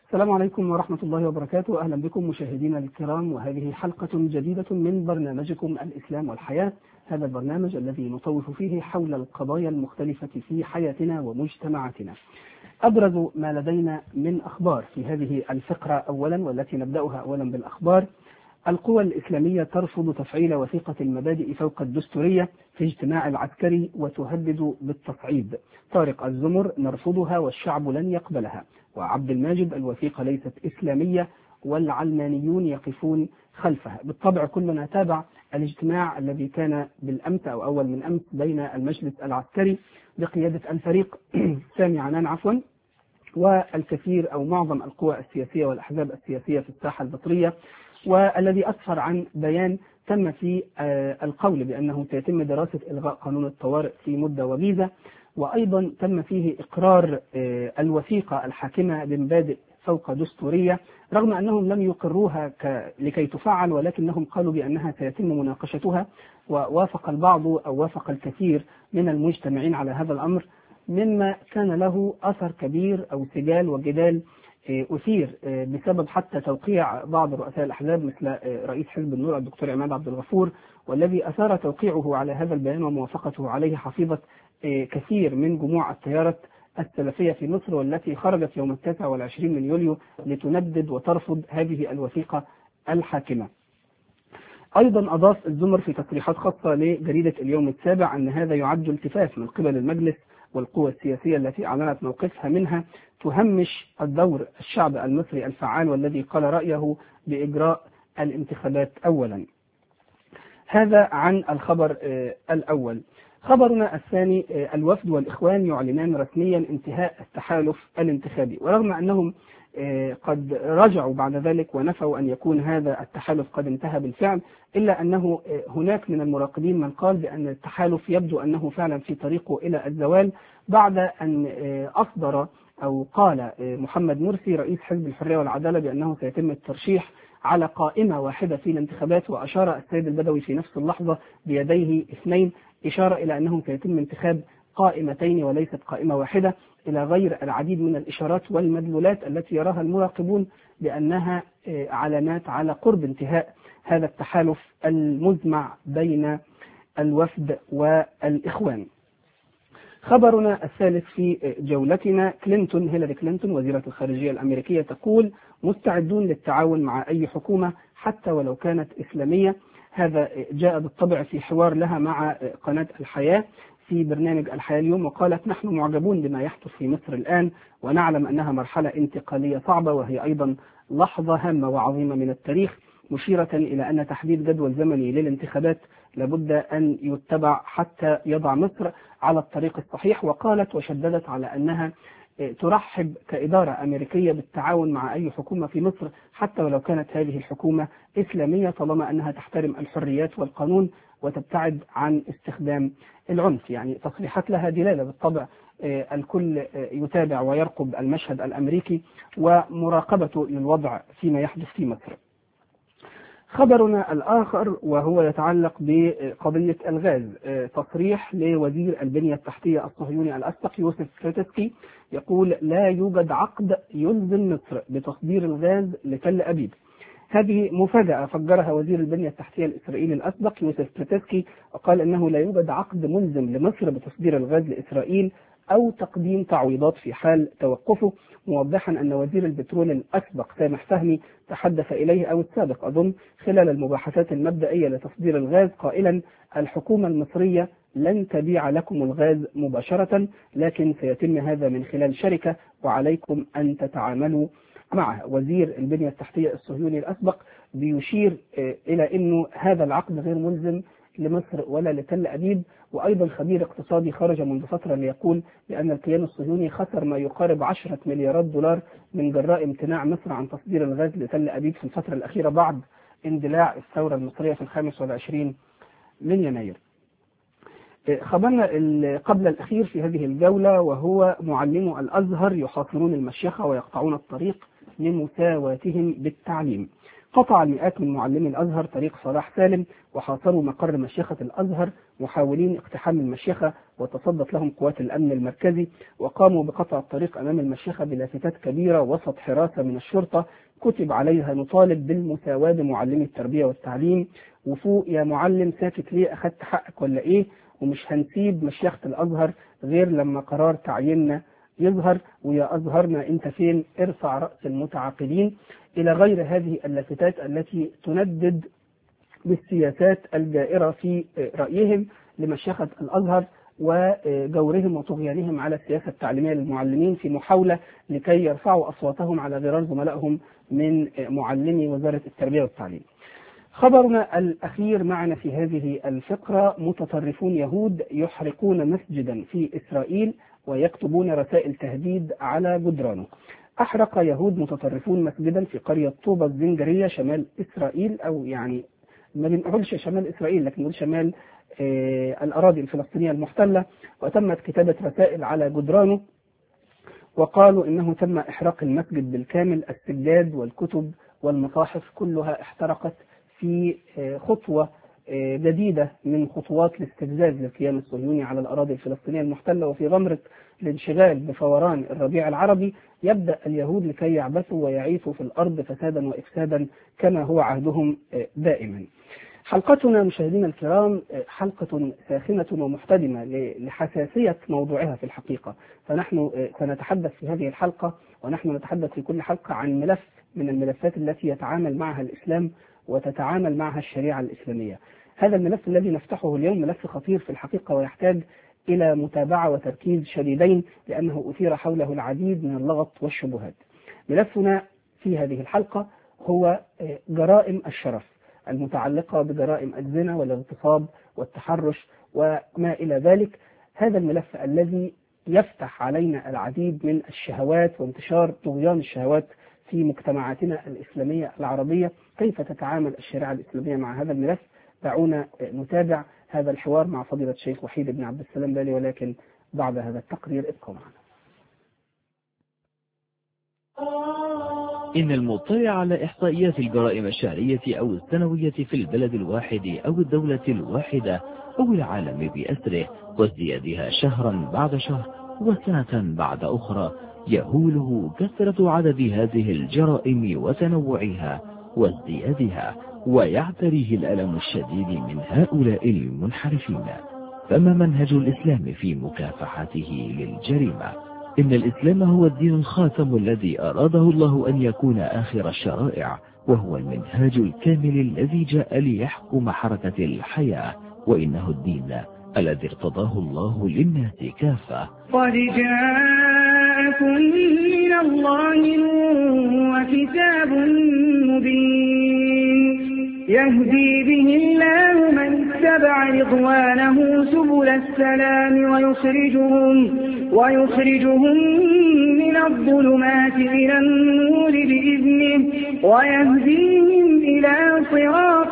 السلام عليكم ورحمة الله وبركاته. أهلا بكم مشاهدينا الكرام، وهذه حلقة جديدة من برنامجكم الإسلام والحياة. هذا البرنامج الذي نطوف فيه حول القضايا المختلفة في حياتنا ومجتمعاتنا. أبرز ما لدينا من أخبار في هذه الفقرة أولا، والتي نبدأها أولا بالأخبار: القوى الإسلامية ترفض تفعيل وثيقة المبادئ فوق الدستورية في اجتماع العسكري وتهدد بالتصعيد. طارق الزمر: نرفضها والشعب لن يقبلها. وعبد الماجد: الوثيقة ليست إسلامية والعلمانيون يقفون خلفها. بالطبع كلنا تابع الاجتماع الذي كان بالأمس أو أول من أمس بين المجلس العسكري بقيادة الفريق سامي عنان والكثير أو معظم القوى السياسية والأحزاب السياسية في الساحة المصرية، والذي أسفر عن بيان تم فيه القول بأنه سيتم دراسة إلغاء قانون الطوارئ في مدة وجيزة، وأيضا تم فيه إقرار الوثيقة الحاكمة بمبادئ فوق دستورية، رغم أنهم لم يقروها لكي تفعل، ولكنهم قالوا بأنها سيتم مناقشتها. ووافق البعض أو وافق الكثير من المجتمعين على هذا الأمر، مما كان له أثر كبير أو سجال وجدال أثير بسبب حتى توقيع بعض رؤساء الأحزاب مثل رئيس حزب النور الدكتور عماد عبد الغفور، والذي أثار توقيعه على هذا البيان وموافقته عليه حفيظة كثير من جموع التيارات السلفية في مصر، والتي خرجت يوم 29 من يوليو لتندد وترفض هذه الوثيقة الحاكمة. أيضا أضاف الزمر في تصريحات خاصة لجريدة اليوم السابع أن هذا يعد التفاف من قبل المجلس والقوى السياسية التي أعلنت موقفها منها، تهمش الدور الشعب المصري الفعال والذي قال رأيه بإجراء الانتخابات أولا. هذا عن الخبر الأول. خبرنا الثاني: الوفد والإخوان يعلنان رسميا انتهاء التحالف الانتخابي. ورغم أنهم قد رجعوا بعد ذلك ونفوا أن يكون هذا التحالف قد انتهى بالفعل، إلا أنه هناك من المراقبين من قال بأن التحالف يبدو أنه فعلا في طريقه إلى الزوال، بعد أن أصدر أو قال محمد مرسي رئيس حزب الحرية والعدالة بأنه سيتم الترشيح على قائمة واحدة في الانتخابات، وأشار السيد البدوي في نفس اللحظة بيديه اثنين، إشارة إلى أنه سيتم انتخاب قائمتين وليست قائمة واحدة، إلى غير العديد من الإشارات والمدلولات التي يراها المراقبون بأنها علامات على قرب انتهاء هذا التحالف المزمع بين الوفد والإخوان. خبرنا الثالث في جولتنا: هيلاري كلينتون وزيرة الخارجية الأمريكية تقول مستعدون للتعاون مع أي حكومة حتى ولو كانت إسلامية. هذا جاء بالطبع في حوار لها مع قناة الحياة في برنامج الحياة اليوم، وقالت نحن معجبون بما يحدث في مصر الآن، ونعلم أنها مرحلة انتقالية صعبة، وهي أيضا لحظة هامة وعظيمة من التاريخ، مشيرة إلى أن تحديد جدول زمني للانتخابات لابد أن يتبع حتى يضع مصر على الطريق الصحيح. وقالت وشددت على أنها ترحب كإدارة أمريكية بالتعاون مع أي حكومة في مصر حتى ولو كانت هذه الحكومة إسلامية، طالما أنها تحترم الحريات والقانون وتبتعد عن استخدام العنف. يعني تصريحات لها دلالة بالطبع. الكل يتابع ويرقب المشهد الأمريكي ومراقبته للوضع فيما يحدث في مصر. خبرنا الآخر وهو يتعلق بقضية الغاز. تصريح لوزير البنية التحتية الصهيوني الأسبق يوسف كريتسكي يقول لا يوجد عقد يلزم مصر بتصدير الغاز لتل أبيب. هذه مفاجأة فجرها وزير البنية التحتية الإسرائيلي الأسبق يوسف كريتسكي، وقال أنه لا يوجد عقد ملزم لمصر بتصدير الغاز لإسرائيل أو تقديم تعويضات في حال توقفه، موضحا أن وزير البترول الأسبق سامح فهمي تحدث إليه أو السابق أظن خلال المباحثات المبدئية لتصدير الغاز قائلا الحكومة المصرية لن تبيع لكم الغاز مباشرة، لكن سيتم هذا من خلال شركة وعليكم أن تتعاملوا معها. وزير البنية التحتية الصهيوني الأسبق بيشير إلى أنه هذا العقد غير ملزم لمصر ولا لتل أبيب. وأيضا خبير اقتصادي خرج منذ فترة ليقول بأن الكيان الصهيوني خسر ما يقارب 10 مليارات دولار من جراء امتناع مصر عن تصدير الغاز لتل أبيب في الفترة الأخيرة بعد اندلاع الثورة المصرية في 25 من يناير. خبرنا قبل الأخير في هذه الجولة وهو معلمو الأزهر يحاصرون المشيخة ويقطعون الطريق لمساواتهم بالتعليم. قطع المئات من معلمي الأزهر طريق صلاح سالم وحاصروا مقر مشيخة الأزهر محاولين اقتحام المشيخة، وتصدت لهم قوات الأمن المركزي وقاموا بقطع الطريق أمام المشيخة بلافتات كبيرة وسط حراسة من الشرطة كتب عليها نطالب بالمساواة بمعلمي التربية والتعليم، وفوق يا معلم ساكت ليه، أخدت حقك ولا إيه، ومش هنسيب مشيخة الأزهر غير لما قرار تعييننا يظهر، ويا أزهرنا أنت فين، ارفع رأس المتعاقدين، إلى غير هذه اللافتات التي تندد بالسياسات الجائرة في رأيهم لمشيخة الأزهر وجورهم وطغيانهم على السياسة التعليمية للمعلمين في محاولة لكي يرفعوا أصواتهم على غرار زملائهم من معلمي وزارة التربية والتعليم. خبرنا الأخير معنا في هذه الفقرة: متطرفون يهود يحرقون مسجدا في إسرائيل ويكتبون رسائل تهديد على جدرانه. أحرق يهود متطرفون مسجدا في قرية طوبة الزنجرية شمال إسرائيل، أو يعني ما بنقولش شمال إسرائيل لكن نقول شمال الأراضي الفلسطينية المحتلة، وتمت كتابة رسائل على جدرانه، وقالوا إنه تم إحراق المسجد بالكامل، السجاد والكتب والمصاحف كلها احترقت في خطوة جديدة من خطوات الاستفزاز للكيان الصهيوني على الأراضي الفلسطينية المحتلة. وفي غمرة الانشغال بفوران الربيع العربي يبدأ اليهود لكي يعبثوا ويعيثوا في الأرض فسادا وإفسادا كما هو عهدهم دائما. حلقتنا مشاهدينا الكرام حلقة ساخنة ومحتدمة لحساسية موضوعها في الحقيقة، فنحن سنتحدث في هذه الحلقة، ونحن نتحدث في كل حلقة عن ملف من الملفات التي يتعامل معها الإسلام وتتعامل معها الشريعة الإسلامية. هذا الملف الذي نفتحه اليوم ملف خطير في الحقيقة ويحتاج إلى متابعة وتركيز شديدين، لأنه أثير حوله العديد من اللغط والشبهات. ملفنا في هذه الحلقة هو جرائم الشرف المتعلقة بجرائم الزنا والاغتصاب والتحرش وما إلى ذلك. هذا الملف الذي يفتح علينا العديد من الشهوات وانتشار طغيان الشهوات في مجتمعاتنا الإسلامية العربية. كيف تتعامل الشريعة الإسلامية مع هذا الملف؟ دعونا نتابع هذا الحوار مع فضيلة الشيخ وحيد بن عبد السلام بالي، ولكن بعد هذا التقرير ابقوا معنا. إن المطلع على إحصائيات الجرائم الشهرية أو السنوية في البلد الواحد أو الدولة الواحدة أو العالم بأسره وازديادها شهرا بعد شهر وسنة بعد أخرى يهوله كثرة عدد هذه الجرائم وتنوعها وازديادها، ويعتريه الألم الشديد من هؤلاء المنحرفين. فما منهج الإسلام في مكافحته للجريمة؟ إن الإسلام هو الدين الخاتم الذي أراده الله أن يكون آخر الشرائع، وهو المنهاج الكامل الذي جاء ليحكم حركة الحياة، وإنه الدين الذي ارتضاه الله للناس كافة. قد جاءكم من الله نور وكتاب مبين يهدي به الله من اتبع رضوانه سبل السلام ويخرجهم من الظلمات إلى النور بإذنه ويهديهم إلى صراط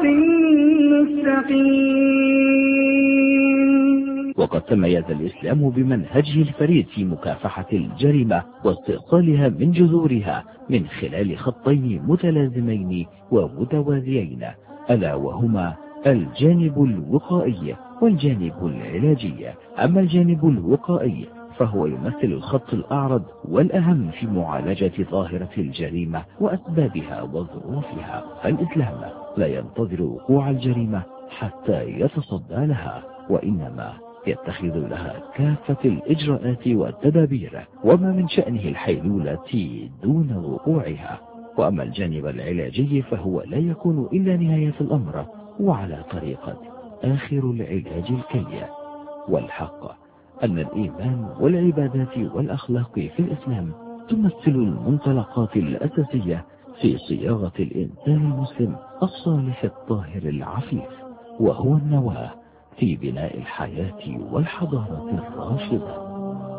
مستقيم. وقد تميز الإسلام بمنهجه الفريد في مكافحة الجريمة واستئصالها من جذورها من خلال خطين متلازمين ومتوازيين، ألا وهما الجانب الوقائي والجانب العلاجي. أما الجانب الوقائي فهو يمثل الخط الأعرض والأهم في معالجة ظاهرة الجريمة وأسبابها وظروفها. فالإسلام لا ينتظر وقوع الجريمة حتى يتصدى لها، وإنما يتخذ لها كافة الإجراءات والتدابير، وما من شأنه الحيلولة دون وقوعها. وأما الجانب العلاجي فهو لا يكون إلا نهاية الأمر وعلى طريقة آخر العلاج الكي. والحق أن الإيمان والعبادات والأخلاق في الإسلام تمثل المنطلقات الأساسية في صياغة الإنسان المسلم الصالح الطاهر العفيف، وهو النواة في بناء الحياة والحضارة الراشدة.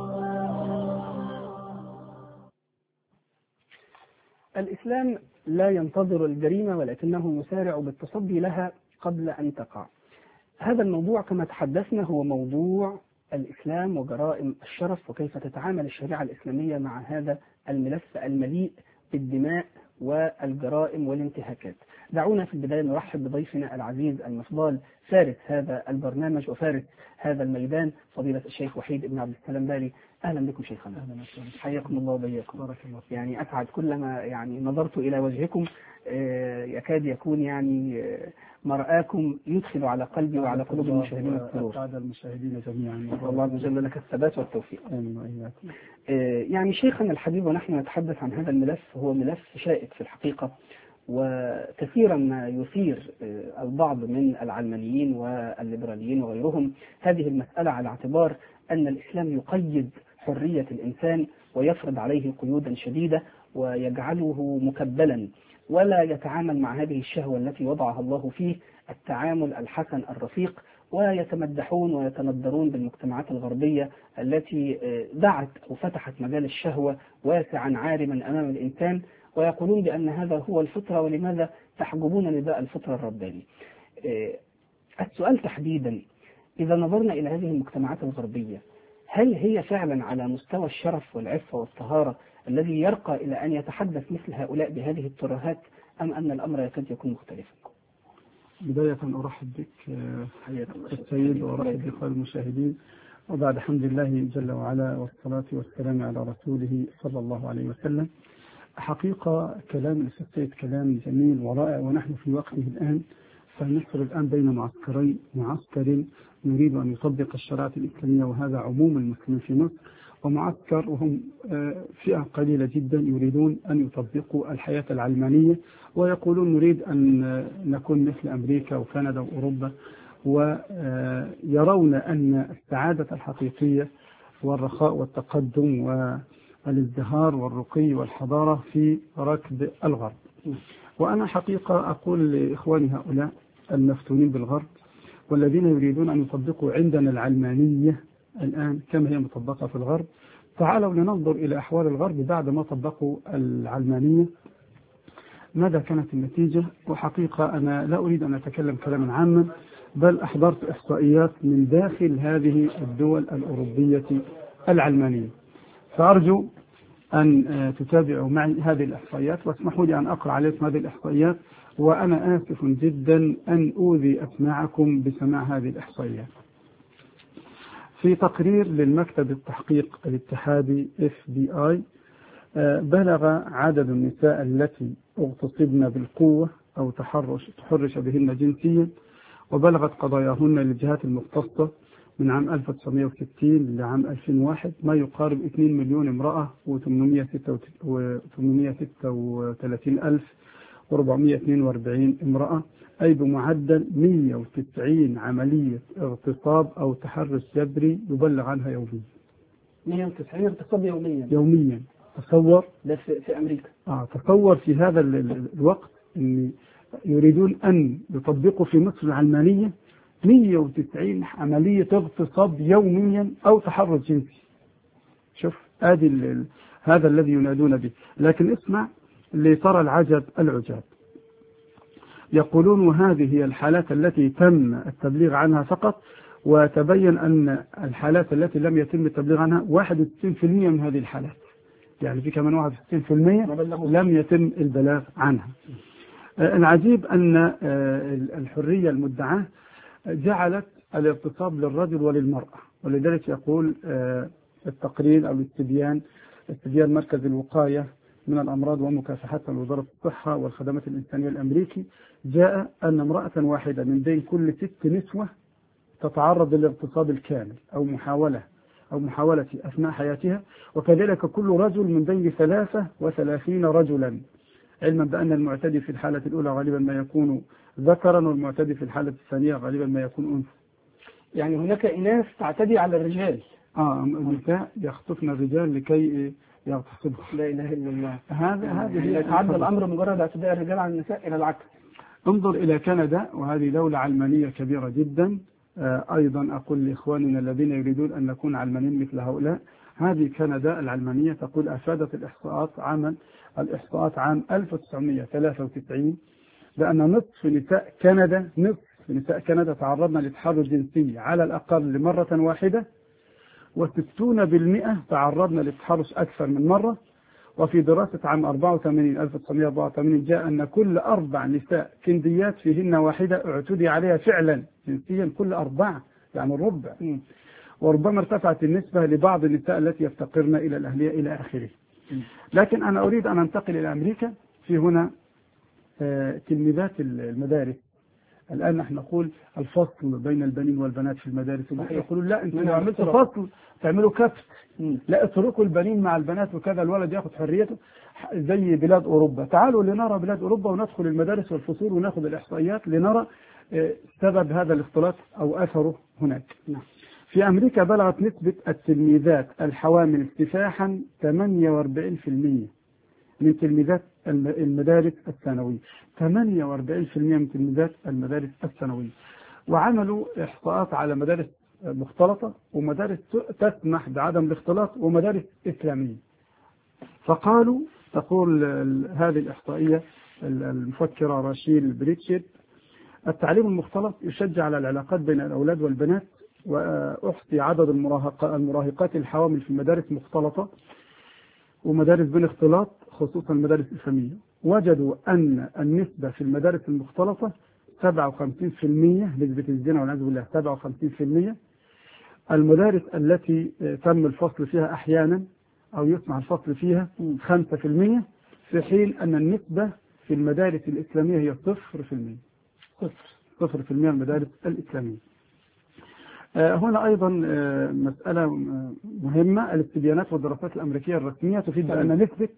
الإسلام لا ينتظر الجريمة ولكنه يسارع بالتصدي لها قبل أن تقع. هذا الموضوع كما تحدثنا هو موضوع الإسلام وجرائم الشرف، وكيف تتعامل الشريعة الإسلامية مع هذا الملف المليء بالدماء والجرائم والانتهاكات. دعونا في البداية نرحب بضيفنا العزيز المفضل فارس هذا البرنامج وفارس هذا الميدان، فضيلة الشيخ وحيد بن عبد السلام بالي. أهلا بكم شيخنا. حياكم الله وبياكم. بارك الله. يعني أسعد كلما يعني نظرت إلى وجهكم، يكاد يكون يعني مرآكم يدخل على قلبي وعلى قلوب المشاهدين السرور. أسعد المشاهدين جميعا. الله عز وجل لك الثبات والتوفيق. آمين وإياكم. يعني شيخنا الحبيب، ونحن نتحدث عن هذا الملف، هو ملف شائك في الحقيقة، وكثيرا ما يثير البعض من العلمانيين والليبراليين وغيرهم هذه المسألة على اعتبار أن الإسلام يقيد حرية الإنسان ويفرض عليه قيودا شديدة ويجعله مكبلا، ولا يتعامل مع هذه الشهوة التي وضعها الله فيه التعامل الحسن الرفيق، ويتمدحون ويتندرون بالمجتمعات الغربية التي دعت أو فتحت مجال الشهوة واسعا عارما أمام الإنسان، ويقولون بأن هذا هو الفطرة، ولماذا تحجبون نداء الفطرة الرباني؟ السؤال تحديدا، إذا نظرنا إلى هذه المجتمعات الغربية، هل هي فعلا على مستوى الشرف والعفة والطهارة الذي يرقى إلى أن يتحدث مثل هؤلاء بهذه الترهات، أم أن الأمر يكاد يكون مختلفا؟ بداية أرحب بك السيد وأرحب بإخوان المشاهدين، وبعد حمد الله جل وعلا والصلاة والسلام على رسوله صلى الله عليه وسلم. حقيقة كلام السيد كلام جميل ورائع، ونحن في وقته الآن، فنحصر الآن بين معسكرين: معسكر يريد أن يطبق الشريعة الإسلامية وهذا عموم المسلمين في مصر، ومعسكر وهم فئة قليلة جدا يريدون أن يطبقوا الحياة العلمانية ويقولون نريد أن نكون مثل أمريكا وكندا وأوروبا، ويرون أن السعادة الحقيقية والرخاء والتقدم والازدهار والرقي والحضارة في ركب الغرب. وأنا حقيقة أقول لإخواني هؤلاء المفتونين بالغرب والذين يريدون أن يطبقوا عندنا العلمانية الآن كما هي مطبقة في الغرب، تعالوا لننظر إلى أحوال الغرب بعد ما طبقوا العلمانية، ماذا كانت النتيجة. وحقيقة أنا لا أريد أن أتكلم كلاما عاما، بل أحضرت إحصائيات من داخل هذه الدول الأوروبية العلمانية، فأرجو أن تتابعوا معي هذه الإحصائيات، واسمحوا لي أن أقرأ عليكم هذه الإحصائيات، وأنا آسف جدا أن أوذي أسماعكم بسماع هذه الإحصائيات. في تقرير للمكتب التحقيق الاتحادي FBI بلغ عدد النساء التي اغتصبن بالقوة أو تحرش بهن جنسيا وبلغت قضاياهن للجهات المختصة من عام 1960 لعام 2001 ما يقارب 2 مليون امرأة و836,442 امرأة، أي بمعدل 190 عملية اغتصاب أو تحرش جبري يبلغ عنها يوميا. 190 اغتصاب يوميا. تصور ده في أمريكا. تصور في هذا الوقت أن يريدون أن يطبقوا في مصر العلمانية 190 عملية اغتصاب يوميا أو تحرش جنسي. شوف هذا الذي ينادون به. لكن اسمع لترى العجب العجاب. يقولون وهذه هي الحالات التي تم التبليغ عنها فقط، وتبين أن الحالات التي لم يتم التبليغ عنها 61% من هذه الحالات، يعني في كمان 61% لم يتم البلاغ عنها. العجيب أن الحرية المدعاة جعلت الاغتصاب للرجل وللمرأة، ولذلك يقول التقرير أو الاستبيان مركز الوقاية من الأمراض ومكافحتها لوزارة الصحة والخدمات الإنسانية الأمريكي، جاء أن امرأة واحدة من بين كل 6 نسوة تتعرض للاغتصاب الكامل أو محاولة أثناء حياتها، وكذلك كل رجل من بين 33 رجلا، علما بأن المعتدي في الحالة الأولى غالبا ما يكون ذكرا والمعتدي في الحالة الثانية غالبا ما يكون أنثى. يعني هناك إناث تعتدي على الرجال. النساء يخطفن الرجال لكي يغتصبهم. لا إله إلا الله. هذه تعدى الأمر مجرد اعتداء الرجال على النساء إلى العكس. انظر إلى كندا، وهذه دولة علمانية كبيرة جدا. أيضا أقول لإخواننا الذين يريدون أن نكون علمانيين مثل هؤلاء، هذه كندا العلمانية تقول أفادت الإحصاءات عام 1993 بأن نصف نساء كندا تعرضن لتحرش جنسي على الأقل مرة واحدة، و60% تعرضن للتحرش أكثر من مرة، وفي دراسة عام 1984 جاء أن كل 4 نساء كنديات فيهن واحدة اعتدي عليها فعلا جنسيا، كل 4 يعني الربع. وربما ارتفعت النسبة لبعض النساء التي يفتقرن إلى الأهلية إلى آخره. لكن أنا أريد أن أنتقل إلى أمريكا. في هنا تلميذات المدارس الآن نحن نقول الفصل بين البنين والبنات في المدارس، يقولون لا أنتم لو عملتوا فصل تعملوا كبت، لا اتركوا البنين مع البنات وكذا، الولد ياخذ حريته زي بلاد أوروبا. تعالوا لنرى بلاد أوروبا وندخل المدارس والفصول وناخذ الإحصائيات لنرى سبب هذا الاختلاط أو أثره هناك. في أمريكا بلغت نسبة التلميذات الحوامل كفاحا 48% من تلميذات المدارس الثانوية، 48% من تلميذات المدارس الثانوية. وعملوا إحصاءات على مدارس مختلطة ومدارس تسمح بعدم الاختلاط ومدارس إسلامية. فقالوا، تقول هذه الإحصائية المفكرة راشيل بريتشيت: التعليم المختلط يشجع على العلاقات بين الأولاد والبنات، وأحصي عدد المراهقات الحوامل في مدارس مختلطة ومدارس بالاختلاط خصوصا المدارس الإسلامية. وجدوا أن النسبة في المدارس المختلطة 57%، نسبة الزنا والعياذ بالله 57%. المدارس التي تم الفصل فيها أحيانا أو يسمح الفصل فيها 5%، في حين أن النسبة في المدارس الإسلامية هي 0%. 0% المدارس الإسلامية. هنا أيضا مسألة مهمة، الاستبيانات والدراسات الأمريكية الرسمية تفيد بأن نسبة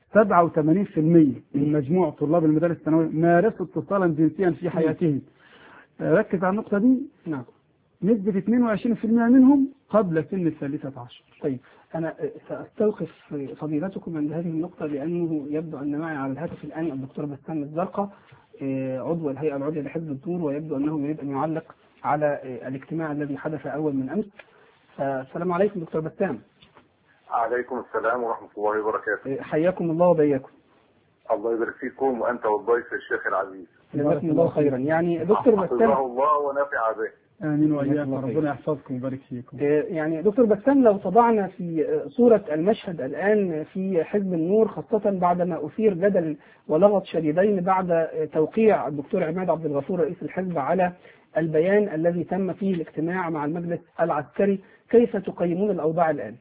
87% من مجموع طلاب المدارس الثانوية مارسوا اتصالا جنسيا في حياتهم. ركز على النقطة دي. نعم. نسبة 22% منهم قبل سن 13. طيب أنا سأستوقف فضيلتكم عند هذه النقطة، لأنه يبدو أن معي على الهاتف الآن الدكتور بسام الزرقاء عضو الهيئة العليا لحفظ الدور، ويبدو أنه يريد أن يعلق على الاجتماع الذي حدث أول من أمس. السلام عليكم دكتور بسام. عليكم السلام ورحمة الله وبركاته. حياكم الله وبياكم. الله يبارك فيكم وأنت والضيف الشيخ العزيز. جزاكم الله خيرا. يعني دكتور بسام، حفظه الله ونفع به. آمين وإياكم، ربنا يحفظكم ويبارك فيكم. يعني دكتور بسام، لو تضعنا في صورة المشهد الآن في حزب النور، خاصة بعدما أثير جدل ولغط شديدين بعد توقيع الدكتور عماد عبد الغفور رئيس الحزب على البيان الذي تم فيه الاجتماع مع المجلس العسكري، كيف تقيمون الأوضاع الآن؟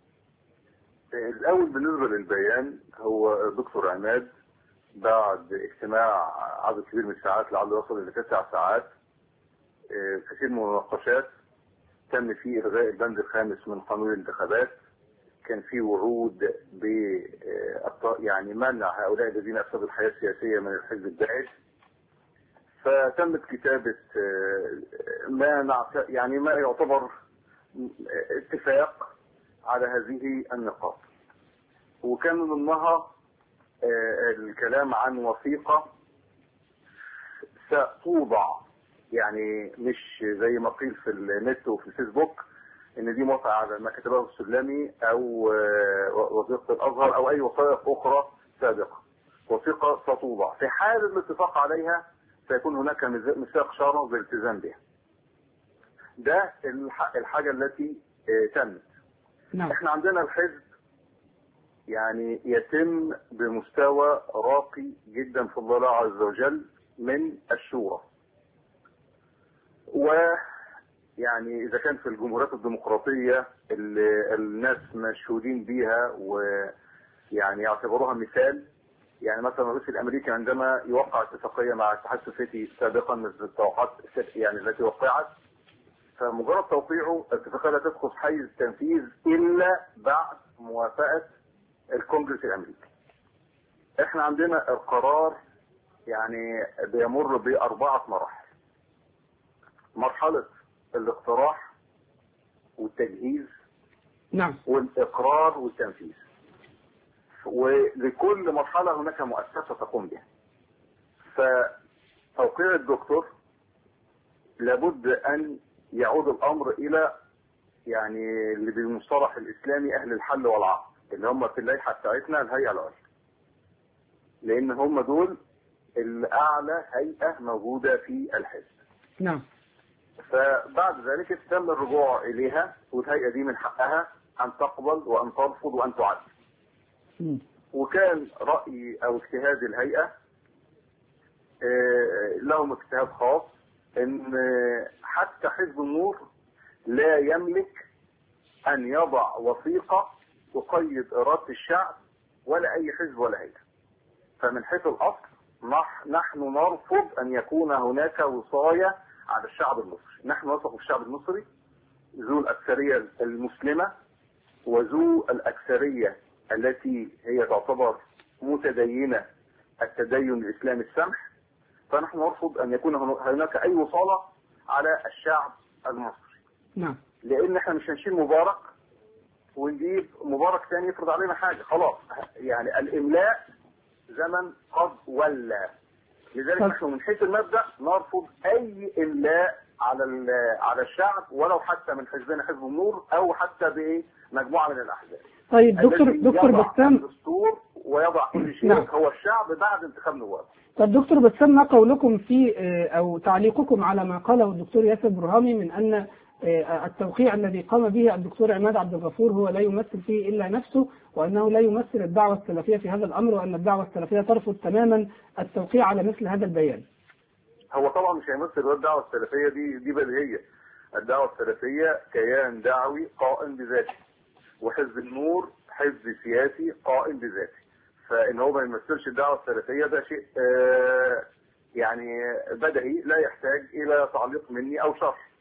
الأول بالنسبة للبيان، هو الدكتور عماد بعد اجتماع عدد كبير من الساعات لعله يصل إلى 9 ساعات، كثير من المناقشات، تم فيه إلغاء البند الخامس من قانون الانتخابات، كان فيه وعود ب يعني منع هؤلاء الذين أفسدوا الحياة السياسية من الحزب الداعش. فتمت كتابة ما يعتبر اتفاق على هذه النقاط، وكان من ضمنها الكلام عن وثيقة ستوضع، يعني مش زي ما قيل في النت وفي الفيسبوك ان دي موافقة على ما كتبه السلمي او وثيقة الازهر او اي وثائق اخرى سابقة. وثيقة ستوضع في حال الاتفاق عليها سيكون هناك ميثاق شرعي بالالتزام بها. ده الحاجة التي تمت. نعم. احنا عندنا الحزب يعني يتم بمستوى راقي جدا في الله عز وجل من الشورى، ويعني اذا كان في الجمهوريات الديمقراطية اللي الناس مشهودين بيها ويعني يعتبروها مثال، يعني مثلا الرئيس الامريكي عندما يوقع اتفاقية مع الاتحاد السوفيتي سابقا مثل التوقعات يعني التي وقعت، فمجرد توقيعه الاتفاقية لا تدخل حيز التنفيذ الا بعد موافقة الكونجرس الامريكي. احنا عندنا القرار يعني بيمر ب4 مراحل. مرحلة الاقتراح والتجهيز، نعم، والاقرار والتنفيذ، ولكل مرحلة هناك مؤسسة تقوم بها. فتوقيع الدكتور لابد ان يعود الامر الى يعني اللي بالمصطلح الاسلامي اهل الحل والعقد، اللي هم في اللائحة بتاعتنا الهيئة العليا، لان هم دول الاعلى هيئة موجودة في الحزب. نعم. فبعد ذلك تم الرجوع اليها، والهيئة دي من حقها ان تقبل وان ترفض وان تعدل. وكان رأي أو اجتهاد الهيئة لهم اجتهاد خاص ان حتى حزب النور لا يملك ان يضع وثيقة تقيد إرادة الشعب ولا اي حزب ولا هيئة. فمن حيث الاصل نحن نرفض ان يكون هناك وصاية على الشعب المصري. نحن نثق في الشعب المصري ذو الاكثرية المسلمة وذو الاكثرية التي هي تعتبر متدينة التدين الاسلامي السمح. فنحن نرفض ان يكون هناك اي وصالة على الشعب المصري. نعم. لان احنا مش هنشيل مبارك ونجيب مبارك ثاني يفرض علينا حاجة. خلاص يعني الاملاء زمن قد ولى. لذلك نحن من حيث المبدأ نرفض اي املاء على الشعب ولو حتى من حزبنا حزب النور او حتى بمجموعة من الاحزاب. طيب دكتور بسام، الدستور ويضع كل شيء نعم. هو الشعب بعد انتخاب نواب. طب دكتور بسام، ما قولكم في أو تعليقكم على ما قاله الدكتور ياسر برهامي من أن التوقيع الذي قام به الدكتور عماد عبد الغفور هو لا يمثل فيه إلا نفسه، وأنه لا يمثل الدعوة السلفية في هذا الأمر، وأن الدعوة السلفية ترفض تماما التوقيع على مثل هذا البيان؟ هو طبعا مش هيمثل الدعوة السلفية، دي بديهية. الدعوة السلفية كيان دعوي قائم بذاته، وحزب النور حزب سياسي قائم بذاته. فإن هو ما يمثلش الدعوة السلفية ده شيء يعني بديهي لا يحتاج إلى تعليق مني أو شرح.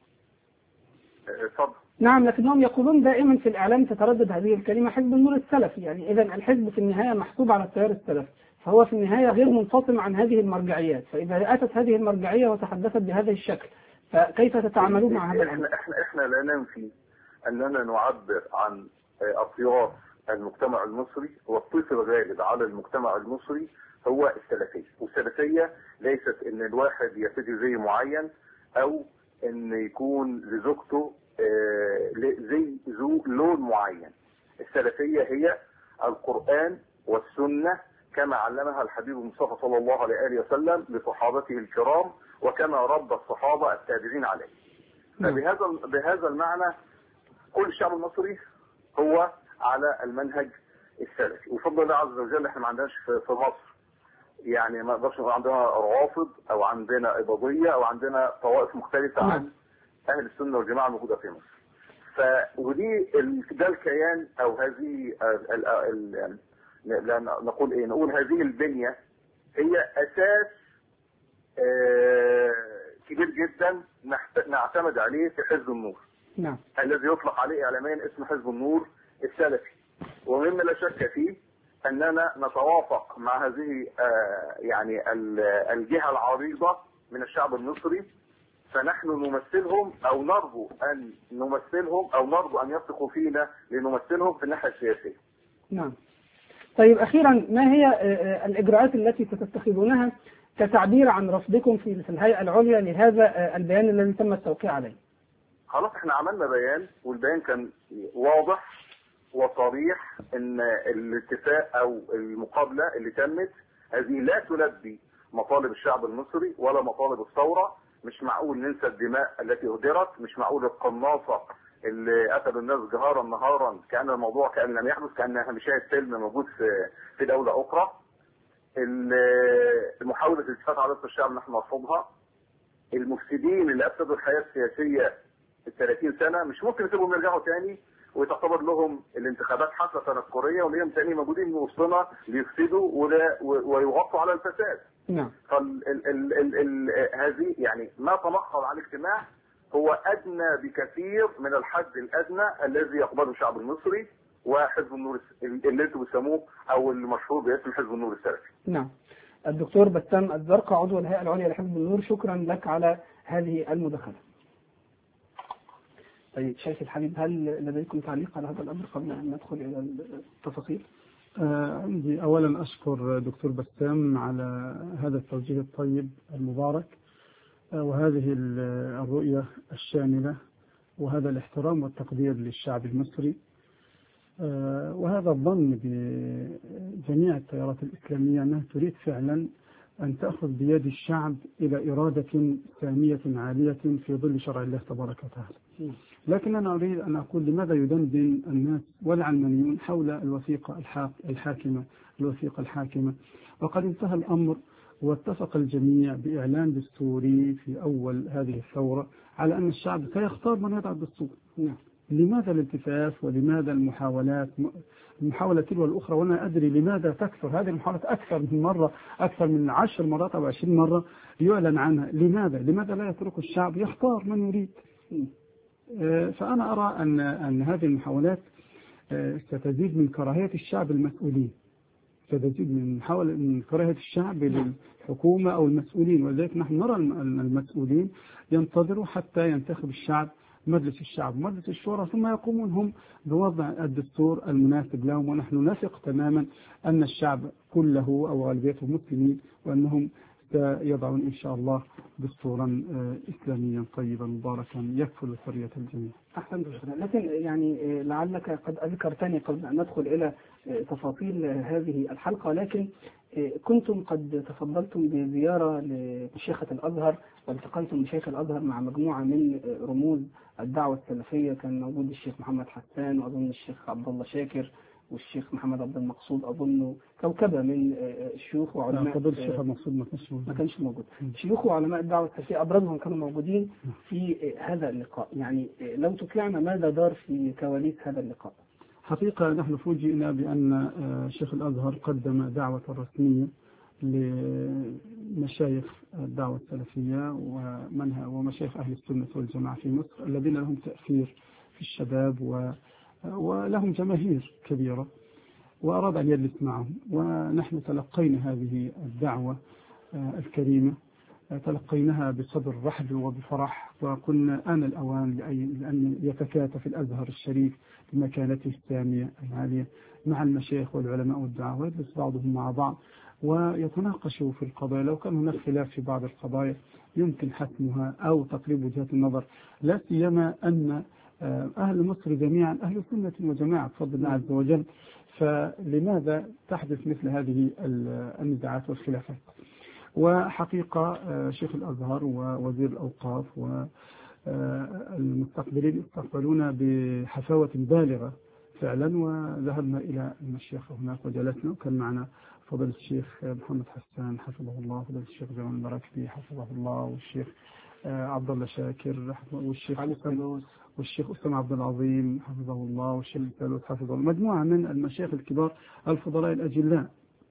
اتفضل. نعم، لكنهم يقولون دائما في الإعلام تتردد هذه الكلمة حزب النور السلفي، يعني إذا الحزب في النهاية محسوب على التيار السلفي، فهو في النهاية غير منفصل عن هذه المرجعيات. فإذا أتت هذه المرجعية وتحدثت بهذا الشكل فكيف تتعاملون مع هذا الأمر؟ احنا لا ننفي أننا نعبر عن أطياف المجتمع المصري، والطيف الغالب على المجتمع المصري هو السلفية. والسلفية ليست ان الواحد يرتدي زي معين او ان يكون لزوجته زي ذو لون معين. السلفية هي القرآن والسنة كما علمها الحبيب المصطفى صلى الله عليه وسلم لصحابته الكرام، وكما ربى الصحابة التابعين عليه. فبهذا المعنى كل الشعب المصري هو على المنهج السلفي، وفضل الله عز وجل احنا ما عندناش في مصر يعني ما نقدرش نقول عندنا روافض او عندنا اباضيه او عندنا طوائف مختلفه عن اهل السنه والجماعه الموجوده في مصر. ده الكيان او هذه نقول هذه البنيه هي اساس كبير جدا نعتمد عليه في حزب النور. نعم. الذي يطلق عليه اعلاميا اسم حزب النور السلفي. ومما لا شك فيه اننا نتوافق مع هذه يعني الجهة العريضة من الشعب المصري، فنحن نمثلهم او نرجو ان نمثلهم او نرجو ان يثقوا فينا لنمثلهم في الناحية السياسية. نعم. طيب اخيرا، ما هي الاجراءات التي ستتخذونها كتعبير عن رفضكم في الهيئة العليا لهذا البيان الذي تم التوقيع عليه؟ خلاص احنا عملنا بيان، والبيان كان واضح وصريح ان الاتفاق او المقابلة اللي تمت هذه لا تلبي مطالب الشعب المصري ولا مطالب الثورة. مش معقول ننسى الدماء التي اهدرت، مش معقول القناصة اللي قتلوا الناس جهارا نهارا كأن الموضوع كأن لم يحدث، كأنها مشاهد فيلم موجود في دولة اخرى. محاولة الالتفات على رأس الشعب نحن نرفضها. المفسدين اللي افسدوا الحياة السياسية في 30 سنة مش ممكن يسيبهم يرجعوا تاني وتعتبر لهم الانتخابات حفلة تنكرية وليهم تاني موجودين من وسطنا ليفسدوا ويغطوا على الفساد. نعم. هذه يعني ما تلقى على الاجتماع هو ادنى بكثير من الحد الادنى الذي يقبله الشعب المصري وحزب النور اللي انتم بتسموه او المشهور باسم حزب النور السلفي. نعم. الدكتور بسام الزرقاء عضو الهيئة العليا لحزب النور، شكرا لك على هذه المداخلة. طيب شيخ الحبيب، هل لديكم تعليق على هذا الأمر قبل أن ندخل إلى التفاصيل؟ عندي أولا أشكر دكتور بسام على هذا التوجيه الطيب المبارك وهذه الرؤية الشاملة وهذا الاحترام والتقدير للشعب المصري وهذا الظن بجميع التيارات الإسلامية أنها تريد فعلا أن تأخذ بيد الشعب إلى إرادة سامية عالية في ظل شرع الله تبارك وتعالى. لكن أنا أريد أن أقول لماذا يدندن الناس والعلمانيون حول الوثيقة الحاكمة وقد انتهى الأمر واتفق الجميع بإعلان دستوري في أول هذه الثورة على أن الشعب سيختار من يضع الدستور. لماذا الالتفاف ولماذا المحاولة تلو الأخرى؟ وأنا أدري لماذا تكثر هذه المحاولات أكثر من مرة، أكثر من 10 مرات أو 20 مرة يعلن عنها. لماذا لا يترك الشعب يختار من يريد؟ فأنا أرى أن هذه المحاولات ستزيد من كراهية الشعب المسؤولين، ستزيد من كراهية الشعب للحكومة أو المسؤولين. ولذلك نحن نرى المسؤولين ينتظروا حتى ينتخب الشعب مجلس الشعب ومجلس الشورى، ثم يقومون هم بوضع الدستور المناسب لهم. ونحن نثق تماما أن الشعب كله أو غالبيته مسلمين، وأنهم سيضعون إن شاء الله دستورا إسلاميا طيبا مباركا يكفل حرية الجميع. أحسنت. لكن يعني لعلك قد أذكرتني قبل أن ندخل إلى تفاصيل هذه الحلقة، لكن كنتم قد تفضلتم بزيارة لشيخة الأزهر والتقيتم بشيخ الأزهر مع مجموعة من رموز الدعوة السلفية. كان موجود الشيخ محمد حسان، وأظن الشيخ عبد الله شاكر، والشيخ محمد عبد المقصود، أظن كوكبة من الشيوخ وعلماء. الشيخ المقصود ما كانش موجود. شيوخ وعلماء الدعوة السلفية أبرزهم كانوا موجودين في هذا اللقاء. يعني لو تطلعنا ماذا دار في كواليس هذا اللقاء؟ حقيقة نحن فوجئنا بأن شيخ الأزهر قدم دعوة رسمية لمشايخ الدعوة السلفية ومشايخ أهل السنة والجماعة في مصر الذين لهم تأثير في الشباب ولهم جماهير كبيرة، وأراد أن يجلس معهم. ونحن تلقينا هذه الدعوة الكريمة، تلقيناها بصدر رحب وبفرح، وقلنا آن الأوان لأن يتكاتف الأزهر الشريف بمكانته السامية العالية مع المشايخ والعلماء والدعاة، ويجلس بعضهم مع بعض ويتناقشوا في القضايا. لو كان هناك خلاف في بعض القضايا يمكن حسمها أو تقريب وجهات النظر، لا سيما أن أهل مصر جميعا أهل سنة وجماعة بفضل الله عز وجل، فلماذا تحدث مثل هذه النزاعات والخلافات؟ وحقيقة شيخ الأزهر ووزير الأوقاف والمستقبلين استقبلونا بحفاوة بالغة فعلا، وذهبنا إلى المشيخ هناك وجلسنا، وكان معنا فضل الشيخ محمد حسان حفظه الله، فضل الشيخ جمال المراكبي حفظه الله، والشيخ عبد الله شاكر، والشيخ أسامة عبد العظيم حفظه الله، والشيخ سالوت حفظه الله، مجموعة من المشايخ الكبار الفضلاء الأجلاء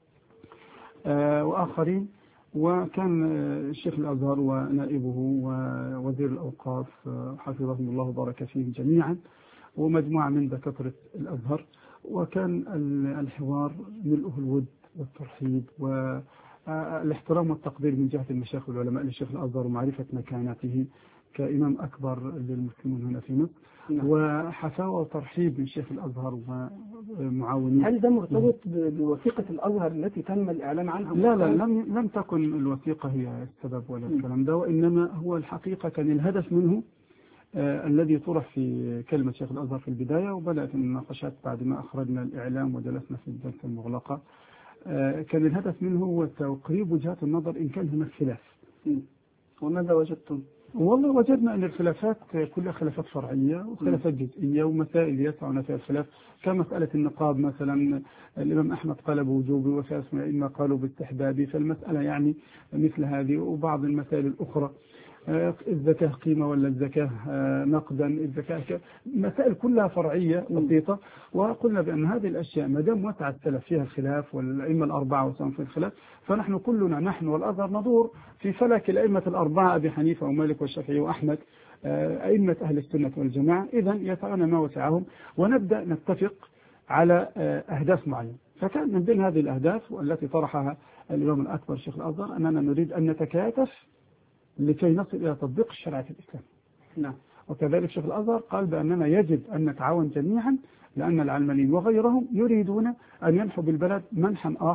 وآخرين. وكان الشيخ الأزهر ونائبه ووزير الأوقاف حفظهم الله وبارك فيهم جميعا، ومجموعة من دكاترة الأزهر. وكان الحوار ملؤه الود والترحيب والاحترام والتقدير من جهة المشايخ والعلماء للشيخ الأزهر، ومعرفة مكانته كإمام أكبر للمسلمين هنا في مصر، وحفاوة وترحيب من شيخ الأزهر ومعاونين. هل ده مرتبط بوثيقة الأزهر التي تم الإعلان عنها؟ لا، لم تكن الوثيقة هي السبب ولا الكلام ده، وإنما هو الحقيقة كان الهدف منه الذي طرح في كلمة شيخ الأزهر في البداية، وبدأت المناقشات بعد ما أخرجنا الإعلام وجلسنا في الجلسة المغلقة. كان الهدف منه هو تقريب وجهات النظر إن كان هناك خلاف. وماذا وجدتم؟ والله وجدنا أن الخلافات كلها خلافات فرعية وخلافات جزئية ومسائل يسعون فيها الخلاف، كمسألة النقاب مثلا. الإمام أحمد قال بوجوبه وفي إما قالوا باستحبابه، فالمسألة يعني مثل هذه. وبعض المسائل الأخرى الزكاة قيمة ولا الزكاة نقدا، الزكاة مسائل كلها فرعية بسيطة. وقلنا بأن هذه الأشياء ما دام وسع السلف فيها الخلاف والأئمة الأربعة وسام في الخلاف، فنحن كلنا نحن والأزهر ندور في فلك الأئمة الأربعة أبي حنيفة ومالك والشافعي وأحمد، أئمة أهل السنة والجماعة. إذن يسعنا ما وسعهم ونبدأ نتفق على أهداف معينة. فكان من بين هذه الأهداف والتي طرحها الإمام الأكبر شيخ الأزهر أننا نريد أن نتكاتف لكي نصل إلى تطبيق الشريعة الإسلامية. نعم. وكذلك شيخ الأزهر قال بأننا يجب أن نتعاون جميعا، لأن العلمانيين وغيرهم يريدون أن ينحوا بالبلد منحا آخر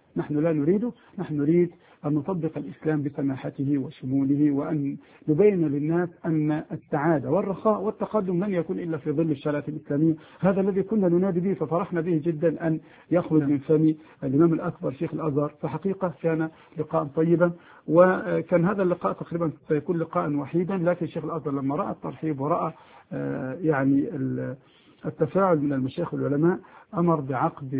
نحن لا نريده. نحن نريد أن نطبق الإسلام بسماحته وشموله، وأن نبين للناس أن السعادة والرخاء والتقدم لن يكون إلا في ظل الشريعة الإسلامية. هذا الذي كنا ننادي به، ففرحنا به جدا أن يخرج من فم الإمام الأكبر شيخ الأزهر. فحقيقة كان لقاء طيبا، وكان هذا اللقاء تقريبا سيكون لقاء وحيدا، لكن شيخ الأزهر لما رأى الترحيب ورأى يعني التفاعل من المشايخ والعلماء أمر بعقد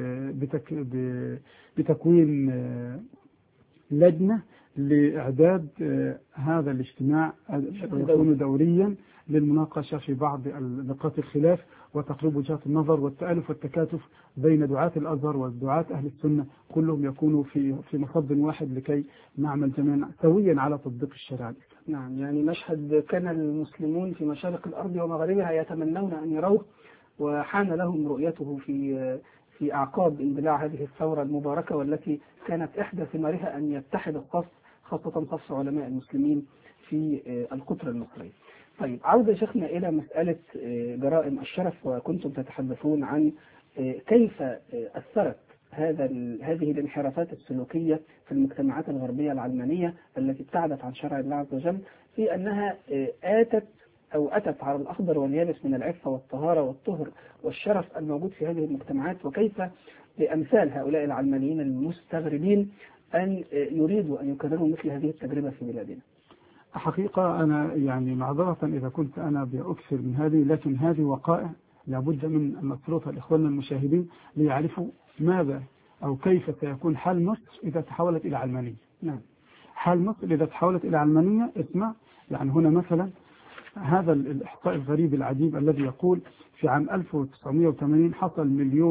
بتكوين لجنة لإعداد هذا الاجتماع يكون دوريا للمناقشة في بعض نقاط الخلاف وتقريب وجهات النظر والتألف والتكاتف بين دعاة الأزهر ودعاة أهل السنة، كلهم يكونوا في مصب واحد لكي نعمل جميعا سويا على تطبيق الشريعة. نعم، يعني مشهد كان المسلمون في مشارق الأرض ومغاربها يتمنون أن يروه، وحان لهم رؤيته في أعقاب اندلاع هذه الثورة المباركة، والتي كانت إحدى ثمارها أن يتحد الصف، خاصة صف علماء المسلمين في القطر المصري. طيب، عودة شيخنا إلى مسألة جرائم الشرف، وكنتم تتحدثون عن كيف أثرت هذه الانحرافات السلوكية في المجتمعات الغربية العلمانية التي ابتعدت عن شرع الله عز وجل، في أنها أتت على الأخضر واليابس من العفة والطهارة والطهر والشرف الموجود في هذه المجتمعات، وكيف لأمثال هؤلاء العلمانيين المستغربين أن يريدوا أن يكرروا مثل هذه التجربة في بلادنا. حقيقة أنا يعني معذرة إذا كنت أنا بأكثر من هذه، لكن هذه وقائع لابد من أن نسردها لإخواننا المشاهدين ليعرفوا ماذا أو كيف سيكون حال مصر إذا تحولت إلى علمانية. نعم. حال مصر إذا تحولت إلى علمانية، اسمع، يعني هنا مثلا هذا الإحصاء الغريب العجيب الذي يقول في عام 1980 حصل